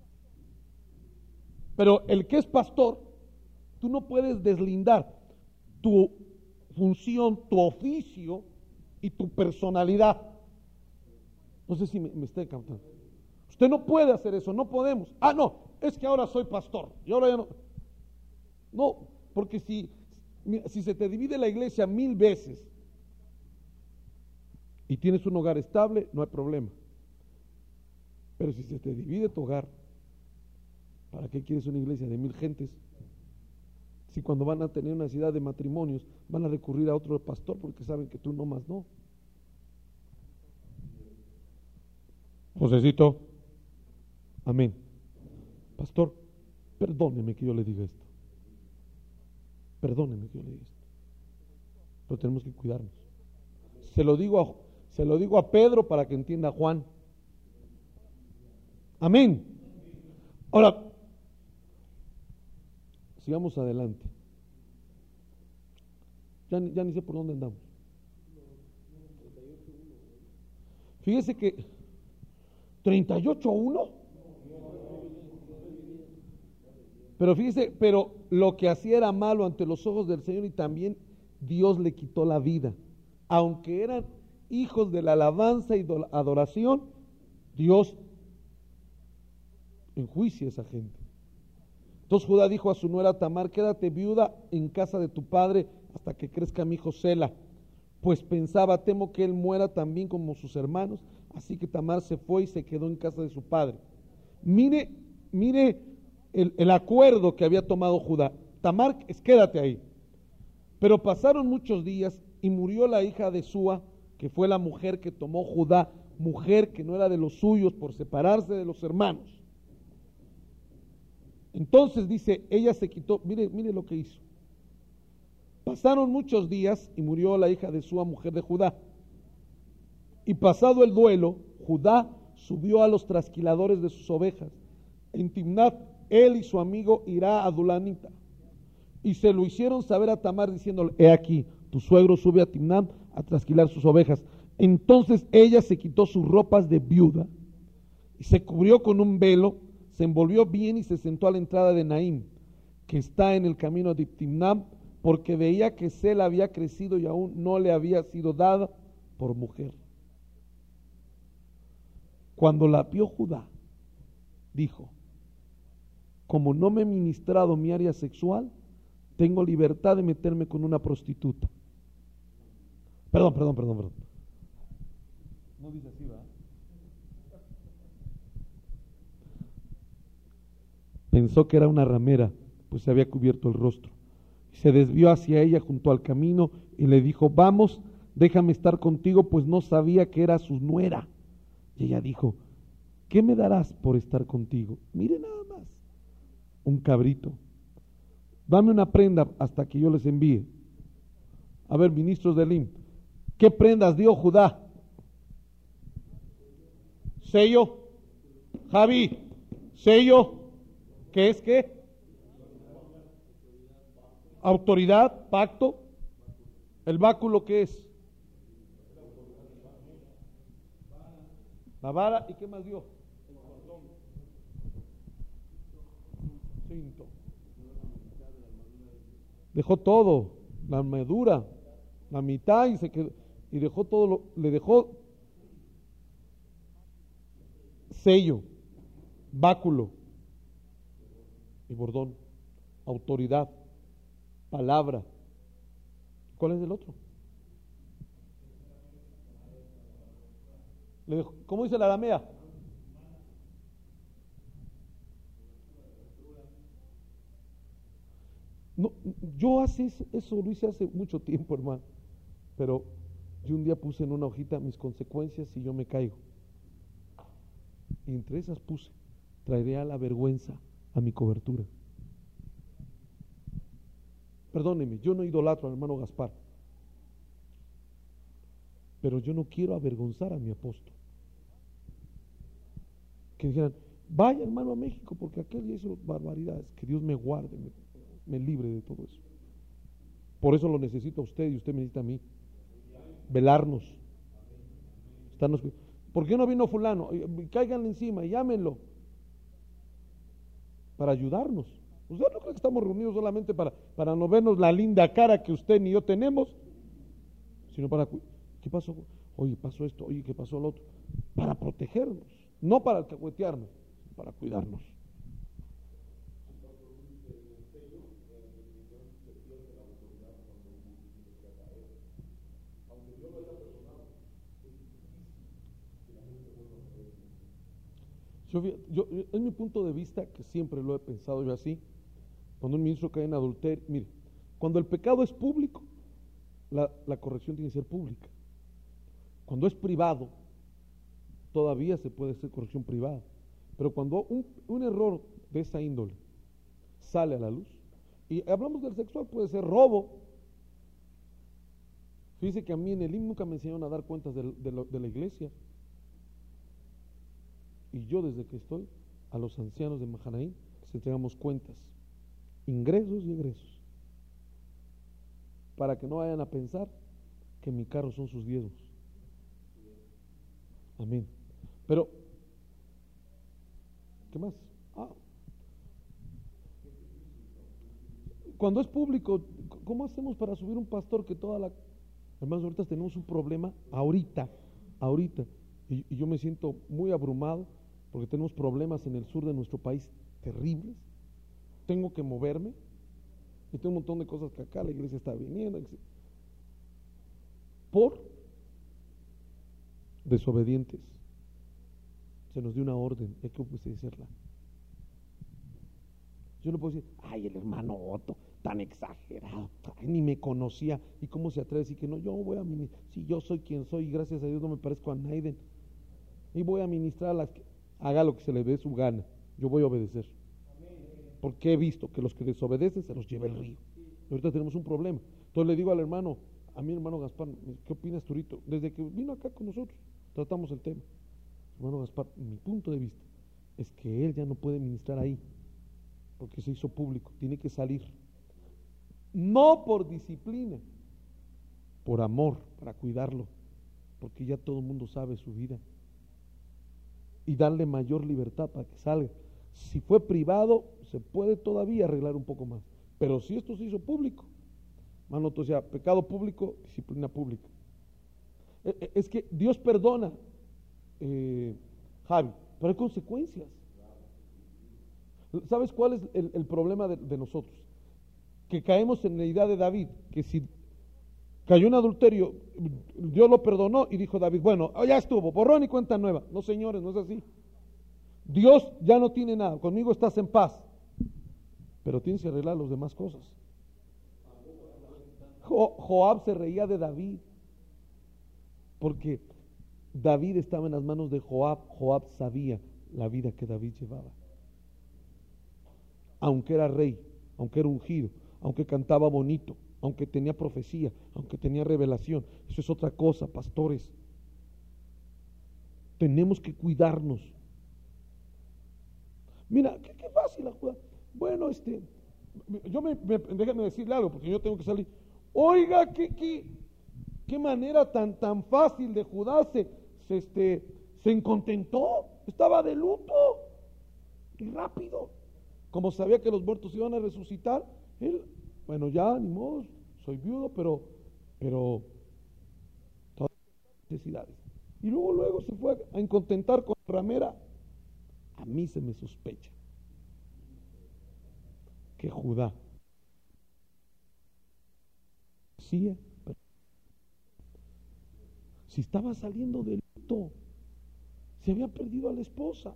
Pero el que es pastor, tú no puedes deslindar tu función, tu oficio y tu personalidad. No sé si me, me estoy captando. Usted no puede hacer eso, no podemos. Ah, no, es que ahora soy pastor y ahora ya no. No, porque si, si se te divide la iglesia mil veces y tienes un hogar estable, no hay problema. Pero si se te divide tu hogar, ¿para qué quieres una iglesia de mil gentes? Si cuando van a tener una necesidad de matrimonios, van a recurrir a otro pastor porque saben que tú no más no. Josecito, amén. Pastor, perdóneme que yo le diga esto. Perdóneme que yo le diga esto. Pero tenemos que cuidarnos. Se lo digo a, se lo digo a Pedro para que entienda a Juan. Amén. Ahora, sigamos adelante. Ya, ya ni sé por dónde andamos. Fíjese que treinta y ocho a uno. Pero fíjese, pero lo que hacía era malo ante los ojos del Señor y también Dios le quitó la vida. Aunque eran hijos de la alabanza y adoración, Dios enjuicia a esa gente. Entonces Judá dijo a su nuera Tamar, quédate viuda en casa de tu padre hasta que crezca mi hijo Sela, pues pensaba, temo que él muera también como sus hermanos. Así que Tamar se fue y se quedó en casa de su padre. Mire, mire el, el acuerdo que había tomado Judá. Tamar, es quédate ahí. Pero pasaron muchos días y murió la hija de Súa, que fue la mujer que tomó Judá, mujer que no era de los suyos por separarse de los hermanos. Entonces dice, ella se quitó, mire, mire lo que hizo. Pasaron muchos días y murió la hija de Súa, mujer de Judá. Y pasado el duelo, Judá subió a los trasquiladores de sus ovejas. En Timnat, él y su amigo Hirá Adulamita. Y se lo hicieron saber a Tamar diciéndole, he aquí, tu suegro sube a Timnat a trasquilar sus ovejas. Entonces ella se quitó sus ropas de viuda y se cubrió con un velo, se envolvió bien y se sentó a la entrada de Naim, que está en el camino de Timnat, porque veía que Sela había crecido y aún no le había sido dada por mujer. Cuando la vio Judá, dijo: como no me he ministrado mi área sexual, tengo libertad de meterme con una prostituta. Perdón, perdón, perdón, perdón. No dice así, ¿verdad? Pensó que era una ramera, pues se había cubierto el rostro. Se desvió hacia ella junto al camino y le dijo: vamos, déjame estar contigo, pues no sabía que era su nuera. Y ella dijo: ¿qué me darás por estar contigo? Mire nada más, un cabrito. Dame una prenda hasta que yo les envíe. A ver, ministros de Elim, ¿qué prendas dio Judá? Sello. Javi, sello. ¿Qué es qué? Autoridad, pacto. ¿El báculo qué es? La vara. ¿Y qué más dio? Cinto. Dejó todo, la armadura, la mitad, y se quedó, y dejó todo, lo, le dejó sello, báculo y bordón, autoridad, palabra. ¿Cuál es el otro? Le dejó, ¿cómo dice la aramea? No, yo hace eso, lo hice hace mucho tiempo, hermano, pero yo un día puse en una hojita mis consecuencias si yo me caigo, y entre esas puse: traeré a la vergüenza a mi cobertura. Perdóneme, yo no idolatro al hermano Gaspar, pero yo no quiero avergonzar a mi apóstol. Que dijeran: vaya hermano a México porque aquel ya hizo barbaridades. Que Dios me guarde, me, me libre de todo eso. Por eso lo necesito a usted y usted me necesita a mí. Velarnos. Estarnos, ¿por qué no vino fulano? Cáiganle encima y llámenlo. Para ayudarnos. ¿Usted no cree que estamos reunidos solamente para, para no vernos la linda cara que usted ni yo tenemos? Sino para... ¿Qué pasó? Oye, pasó esto. Oye, ¿qué pasó lo otro? Para protegernos. No para alcahuetearnos, para cuidarnos. Yo, yo, es mi punto de vista, que siempre lo he pensado yo así. Cuando un ministro cae en adulterio, mire, cuando el pecado es público, la, la corrección tiene que ser pública. Cuando es privado, todavía se puede hacer corrección privada. Pero cuando un, un error de esa índole sale a la luz, y hablamos del sexual, puede ser robo. Fíjese que a mí en el himno nunca me enseñaron a dar cuentas de, de, lo, de la iglesia. Y yo desde que estoy, a los ancianos de Mahanaim les entregamos cuentas, ingresos y egresos, para que no vayan a pensar que mi carro son sus diezmos. Amén. Pero, ¿qué más? Ah, cuando es público, ¿cómo hacemos para subir un pastor que toda la... Hermanos, ahorita tenemos un problema, ahorita, ahorita, y, y yo me siento muy abrumado, porque tenemos problemas en el sur de nuestro país terribles. Tengo que moverme, y tengo un montón de cosas que acá la iglesia está viniendo, por desobedientes. Se nos dio una orden, hay que obedecerla. Yo no puedo decir: ay, el hermano Otto, tan exagerado, ay, ni me conocía, y cómo se atreve a decir que no, yo voy a ministrar, si yo soy quien soy, y gracias a Dios no me parezco a Naiden, y voy a ministrar a las que, haga lo que se le dé su gana, yo voy a obedecer, porque he visto que los que desobedecen se los lleva el río. Y ahorita tenemos un problema. Entonces le digo al hermano, a mi hermano Gaspar: ¿qué opinas, Turito? Desde que vino acá con nosotros, tratamos el tema. Hermano Gaspar, mi punto de vista es que él ya no puede ministrar ahí, porque se hizo público, tiene que salir. No por disciplina, por amor, para cuidarlo, porque ya todo el mundo sabe su vida, y darle mayor libertad para que salga. Si fue privado, se puede todavía arreglar un poco más, pero si esto se hizo público, Mano, o sea, pecado público, disciplina pública. Es que Dios perdona, eh, Javi, pero hay consecuencias. ¿Sabes cuál es el, el problema de, de nosotros? Que caemos en la idea de David, que si cayó en adulterio, Dios lo perdonó y dijo David, bueno, ya estuvo, borrón y cuenta nueva. No, señores, no es así. Dios ya no tiene nada, conmigo estás en paz, pero tienes que arreglar las demás cosas. Jo, Joab se reía de David, porque David estaba en las manos de Joab. Joab sabía la vida que David llevaba. Aunque era rey, aunque era ungido, aunque cantaba bonito, aunque tenía profecía, aunque tenía revelación, eso es otra cosa, pastores. Tenemos que cuidarnos. Mira, qué, qué fácil la jugada. Bueno, este, yo me, me, déjame decirle algo, porque yo tengo que salir. Oiga, qué, qué, qué manera tan, tan fácil de Judá se, se, este, se incontentó, estaba de luto, y rápido. Como sabía que los muertos iban a resucitar, él, bueno, ya, ni modo, soy viudo, pero, pero, todas las necesidades. Y luego, luego se fue a incontentar con la ramera. A mí se me sospecha que Judá sí, si estaba saliendo del luto, se había perdido a la esposa.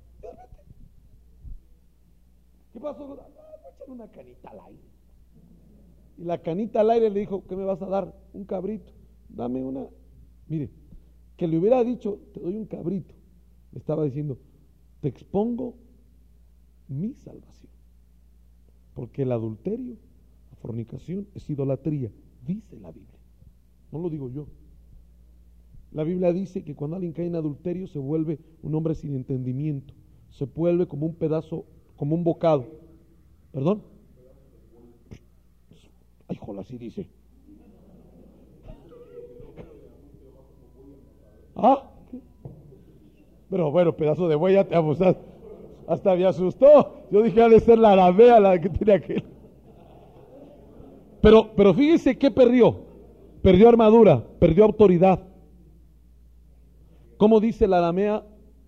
¿Qué pasó? Voy a echar una canita al aire. Y la canita al aire le dijo, ¿qué me vas a dar? Un cabrito. Dame una. Mire, que le hubiera dicho, te doy un cabrito. Le estaba diciendo, te expongo mi salvación. Porque el adulterio, la fornicación, es idolatría. Dice la Biblia. No lo digo yo. La Biblia dice que cuando alguien cae en adulterio se vuelve un hombre sin entendimiento. Se vuelve como un pedazo, como un bocado. ¿Perdón? Ay, jola, así dice. ¿Ah? ¿Qué? Pero bueno, pedazo de buey, ya te abusas. Hasta me asustó. Yo dije, ha de ser la aramea la que tiene aquel. Pero, pero fíjese qué perdió. Perdió armadura, perdió autoridad. ¿Cómo dice la aramea?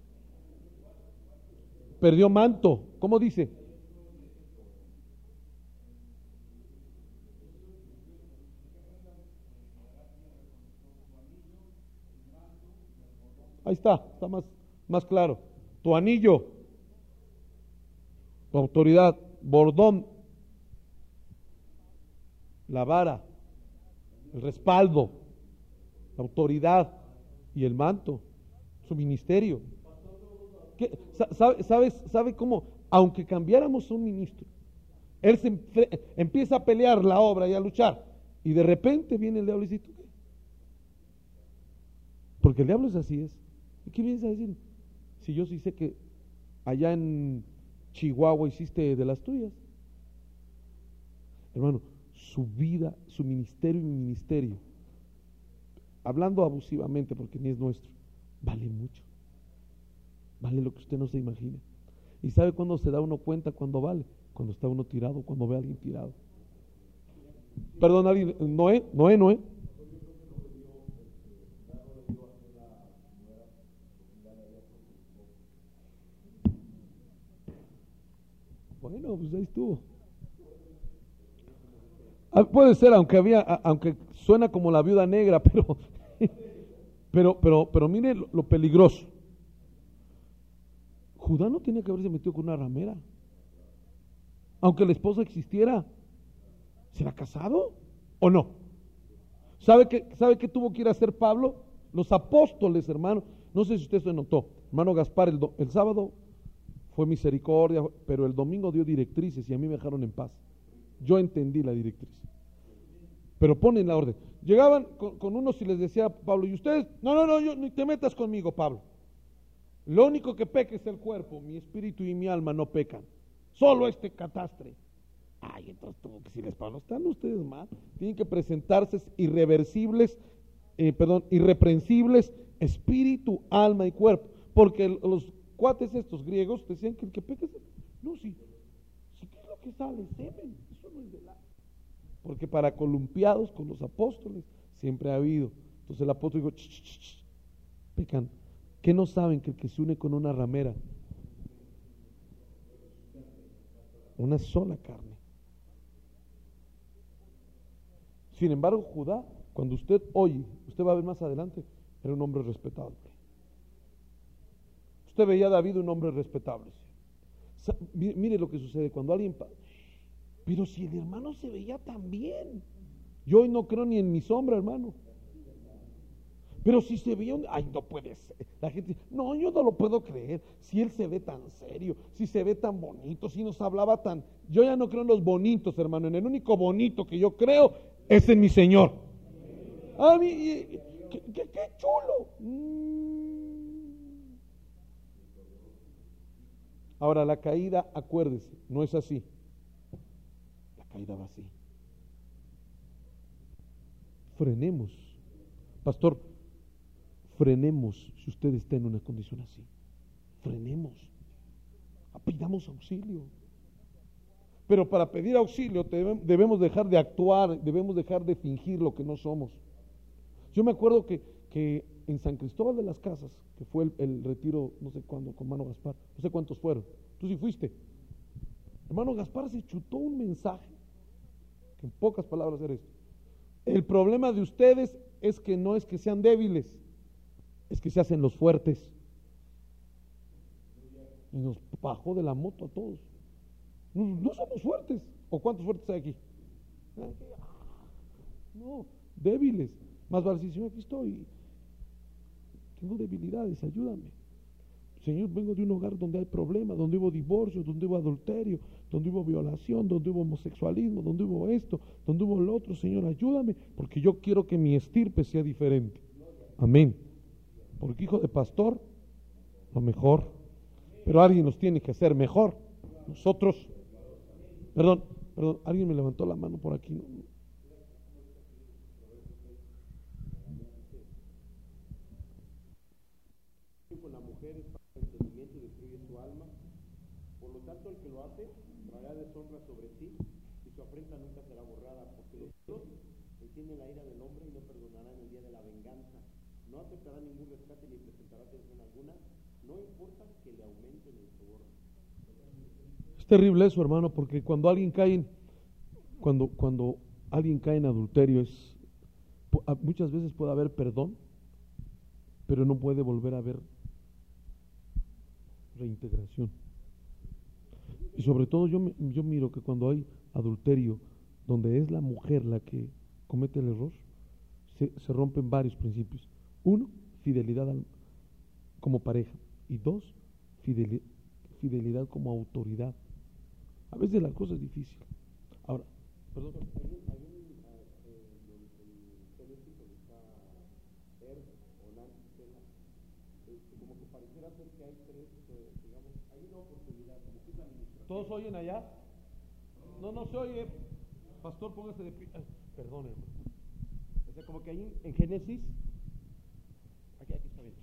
Perdió manto. ¿Cómo dice? Ahí está, está más, más claro. Tu anillo, tu autoridad, bordón, la vara, el respaldo, la autoridad y el manto, su ministerio. ¿Qué? ¿Sabe, sabes, ¿Sabe cómo? Aunque cambiáramos un ministro, él se empieza a pelear la obra y a luchar, y de repente viene el diablo y dice, ¿tú qué? Porque el diablo es así, es. ¿Y qué vienes a decir? Si yo sí sé que allá en Chihuahua hiciste de las tuyas. Hermano, su vida, su ministerio y mi ministerio, hablando abusivamente porque ni es nuestro, vale mucho. Vale lo que usted no se imagina. ¿Y sabe cuándo se da uno cuenta cuando vale? Cuando está uno tirado, cuando ve a alguien tirado. Perdón, alguien, Noé, Noé, Noé. Bueno, pues ahí estuvo. Ah, puede ser, aunque había, aunque suena como la viuda negra, pero, pero, pero, pero mire lo, lo peligroso. Judá no tenía que haberse metido con una ramera. Aunque la esposa existiera, ¿será casado o no? ¿Sabe qué, sabe qué tuvo que ir a hacer Pablo? Los apóstoles, hermano. No sé si usted se notó. Hermano Gaspar, el, do, el sábado fue misericordia, pero el domingo dio directrices y a mí me dejaron en paz. Yo entendí la directriz. Pero ponen la orden. Llegaban con, con unos y les decía Pablo, y ustedes, no, no, no, yo, ni te metas conmigo, Pablo. Lo único que peca es el cuerpo, mi espíritu y mi alma no pecan. Solo este catastre. Ay, entonces tuvo que decirles, Pablo, están ustedes mal. Tienen que presentarse irreversibles, eh, perdón, irreprensibles, espíritu, alma y cuerpo. Porque el, los cuates estos griegos decían que el que peca es el... No, sí. Sí, ¿qué es lo que sale? Semen. Eso no es de la... porque para columpiados con los apóstoles siempre ha habido. Entonces el apóstol dijo, ch, ch, ch, pecan. ¿Qué no saben que el que se une con una ramera, una sola carne? Sin embargo, Judá, cuando usted oye, usted va a ver más adelante, era un hombre respetable. Usted veía a David un hombre respetable. Mire lo que sucede cuando alguien... Pero si el hermano se veía tan bien. Yo hoy no creo ni en mi sombra, hermano. Pero si se veía... Un... Ay, no puede ser. La gente dice, no, yo no lo puedo creer. Si él se ve tan serio, si se ve tan bonito, si nos hablaba tan... Yo ya no creo en los bonitos, hermano. En el único bonito que yo creo es en mi Señor. A mí, qué, qué, qué chulo. Mm. Ahora, la caída, acuérdese, no es así. La caída va así. Frenemos. Pastor, frenemos si usted está en una condición así. Frenemos. Pidamos auxilio. Pero para pedir auxilio debemos dejar de actuar, debemos dejar de fingir lo que no somos. Yo me acuerdo que, que en San Cristóbal de las Casas, que fue el, el retiro, no sé cuándo, con hermano Gaspar, no sé cuántos fueron, tú sí fuiste. Hermano Gaspar se chutó un mensaje, que en pocas palabras era esto: el problema de ustedes es que no es que sean débiles, es que se hacen los fuertes. Y nos bajó de la moto a todos. No, no somos fuertes. ¿O cuántos fuertes hay aquí? No, débiles. Más vale decir, Señor, aquí estoy. Tengo debilidades, ayúdame. Señor, vengo de un hogar donde hay problemas, donde hubo divorcio, donde hubo adulterio, donde hubo violación, donde hubo homosexualismo, donde hubo esto, donde hubo lo otro. Señor, ayúdame, porque yo quiero que mi estirpe sea diferente. Amén. Porque hijo de pastor, lo mejor. Pero alguien nos tiene que hacer mejor. Nosotros, perdón, perdón, alguien me levantó la mano por aquí. Con la mujer es para el entendimiento y destruye su alma. Por lo tanto, el que lo hace traerá deshonra sobre sí y su afrenta nunca será borrada, porque los cielos entienden la ira del hombre y no perdonarán el día de la venganza. No aceptará ningún rescate ni presentará atención alguna, no importa que le aumenten el soborno. Es terrible eso, hermano, porque cuando alguien cae en, cuando, cuando alguien cae en adulterio, es muchas veces puede haber perdón, pero no puede volver a haber reintegración. Y sobre todo yo, yo miro que cuando hay adulterio, donde es la mujer la que comete el error, se, se rompen varios principios. Uno, fidelidad al, como pareja. Y dos, fidelidad, fidelidad como autoridad. A veces la cosa es difícil. Ahora, perdón. ¿Todos oyen allá? No, no se oye. Pastor, póngase de pie. Perdón, hermano. O sea, como que ahí en Génesis, aquí, aquí está bien.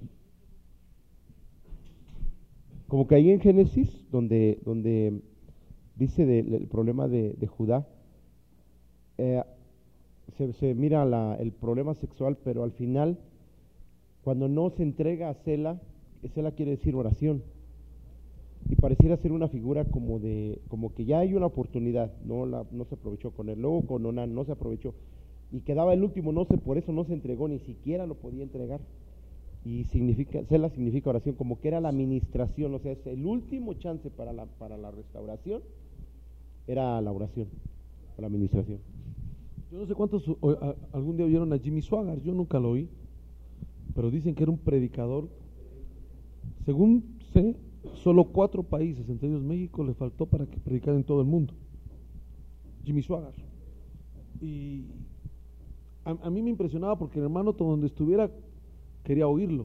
Como que ahí en Génesis, donde, donde dice del el problema de, de Judá, eh, se, se mira la, el problema sexual, pero al final, cuando no se entrega a Sela, Sela quiere decir oración. Y pareciera ser una figura como de, como que ya hay una oportunidad, no la, no se aprovechó con él, luego con Onán no se aprovechó, y quedaba el último, no sé, por eso no se entregó, ni siquiera lo podía entregar. Y significa, Sela significa oración, como que era la administración, o sea, es el último chance para la, para la restauración, era la oración, la administración. Yo no sé cuántos o, a, algún día oyeron a Jimmy Swaggart, yo nunca lo oí, pero dicen que era un predicador. Según sé, solo cuatro países, entre ellos México, le faltó para que predicara en todo el mundo. Jimmy Swaggart. Y a, a mí me impresionaba porque el hermano, donde estuviera, quería oírlo.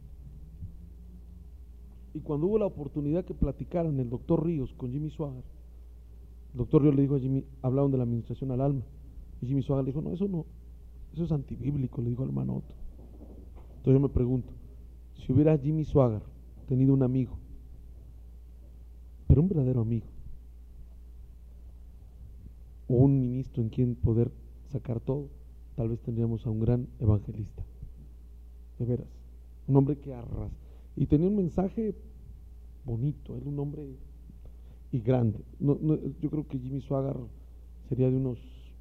Y cuando hubo la oportunidad que platicaran el doctor Ríos con Jimmy Swaggart, el doctor Ríos le dijo a Jimmy, hablaron de la administración al alma, y Jimmy Swaggart le dijo, no, eso no, eso es antibíblico, le dijo al hermano Otto. Entonces yo me pregunto, si hubiera Jimmy Swaggart tenido un amigo, pero un verdadero amigo, o un ministro en quien poder sacar todo, tal vez tendríamos a un gran evangelista, de veras, un hombre que arrasa, y tenía un mensaje bonito, era un hombre y grande. No, no, yo creo que Jimmy Swaggart sería de unos,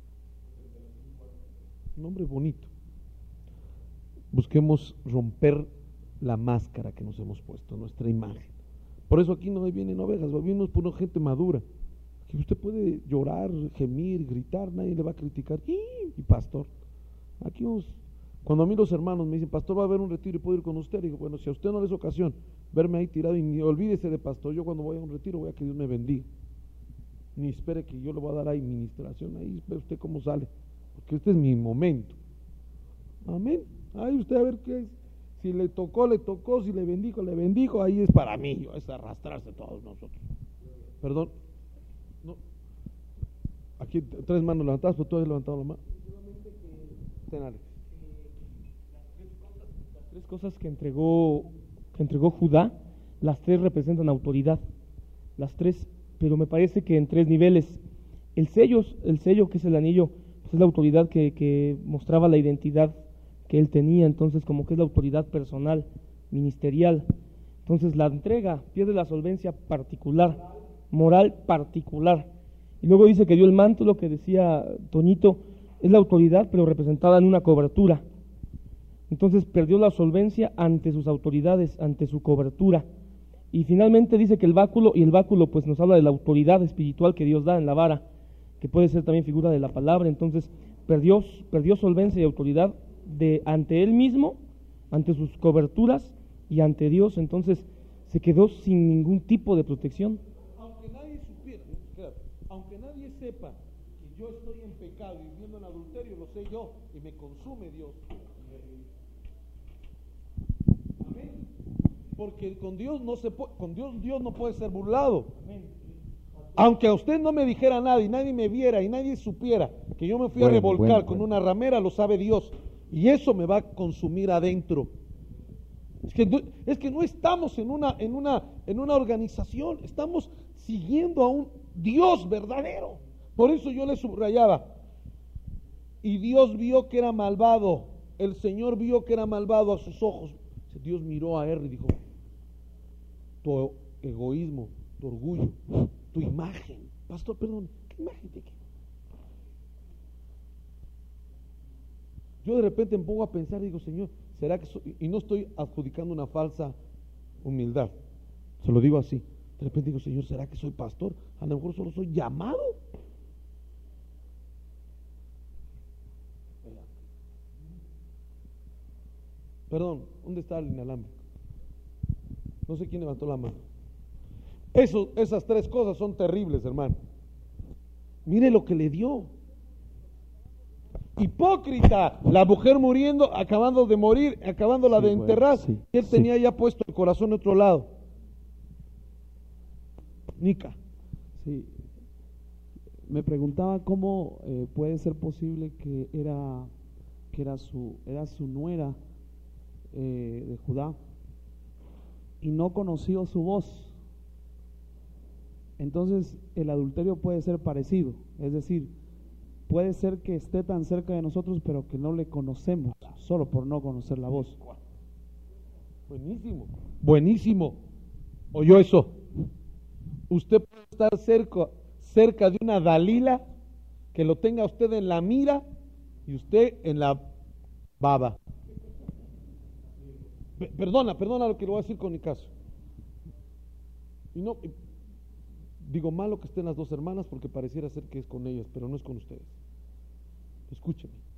un hombre bonito. Busquemos romper la máscara que nos hemos puesto, nuestra imagen. Por eso aquí no vienen ovejas, venimos por una gente madura. Que usted puede llorar, gemir, gritar, nadie le va a criticar. Y, y pastor, aquí vamos. Cuando a mí los hermanos me dicen, pastor, va a haber un retiro y puedo ir con usted, digo, bueno, si a usted no le es ocasión verme ahí tirado, y ni olvídese de pastor, yo cuando voy a un retiro voy a que Dios me bendiga. Ni espere que yo le voy a dar ahí ministración, ahí ve usted cómo sale, porque este es mi momento. Amén. Ahí usted a ver qué es. Si le tocó, le tocó, si le bendijo, le bendijo, ahí es para mí, es arrastrarse todos nosotros. Perdón. No. Aquí tres manos levantadas, pero tú has levantado la mano. Ten, Alex. Las tres cosas que entregó, que entregó Judá, las tres representan autoridad, las tres, pero me parece que en tres niveles. El sello, el sello que es el anillo, pues es la autoridad que, que mostraba la identidad que él tenía, entonces como que es la autoridad personal, ministerial. Entonces la entrega pierde la solvencia particular, moral particular. Y luego dice que dio el manto, lo que decía Toñito, es la autoridad pero representada en una cobertura. Entonces perdió la solvencia ante sus autoridades, ante su cobertura. Y finalmente dice que el báculo, y el báculo pues nos habla de la autoridad espiritual que Dios da en la vara, que puede ser también figura de la palabra. Entonces perdió, perdió solvencia y autoridad de ante él mismo, ante sus coberturas y ante Dios. Entonces se quedó sin ningún tipo de protección. Aunque nadie supiera, aunque nadie sepa que yo estoy en pecado y viviendo en adulterio, lo sé yo y me consume Dios. Amén. Porque con Dios no se puede, con Dios Dios no puede ser burlado. Amén. Aunque a usted no me dijera nada y nadie me viera y nadie supiera que yo me fui bueno, a revolcar bueno, con bueno. una ramera, lo sabe Dios. Y eso me va a consumir adentro. Es que no, es que no estamos en una, en una, en una organización, estamos siguiendo a un Dios verdadero. Por eso yo le subrayaba. Y Dios vio que era malvado. El Señor vio que era malvado a sus ojos. Dios miró a él y dijo: tu egoísmo, tu orgullo, tu imagen. Pastor, perdón, ¿qué imagen de qué? Yo de repente me pongo a pensar y digo, Señor, ¿será que soy? Y no estoy adjudicando una falsa humildad, se lo digo así. De repente digo, Señor, ¿será que soy pastor? A lo mejor solo soy llamado. Perdón, ¿dónde está el inalámbrico? No sé quién levantó la mano. Eso, esas tres cosas son terribles, hermano. Mire lo que le dio. Hipócrita, la mujer muriendo, acabando de morir, acabándola sí, de enterrar, bueno, sí, y él sí. tenía ya puesto el corazón en otro lado. Nica. Sí. Me preguntaba cómo eh, puede ser posible que era que era su era su nuera eh, de Judá y no conoció su voz. Entonces el adulterio puede ser parecido, es decir, puede ser que esté tan cerca de nosotros, pero que no le conocemos, solo por no conocer la voz. Buenísimo, buenísimo. ¿Oyó eso? Usted puede estar cerca, cerca de una Dalila, que lo tenga usted en la mira y usted en la baba. Perdona, perdona lo que le voy a decir con mi caso. Y no, digo malo que estén las dos hermanas porque pareciera ser que es con ellas, pero no es con ustedes. Escúcheme.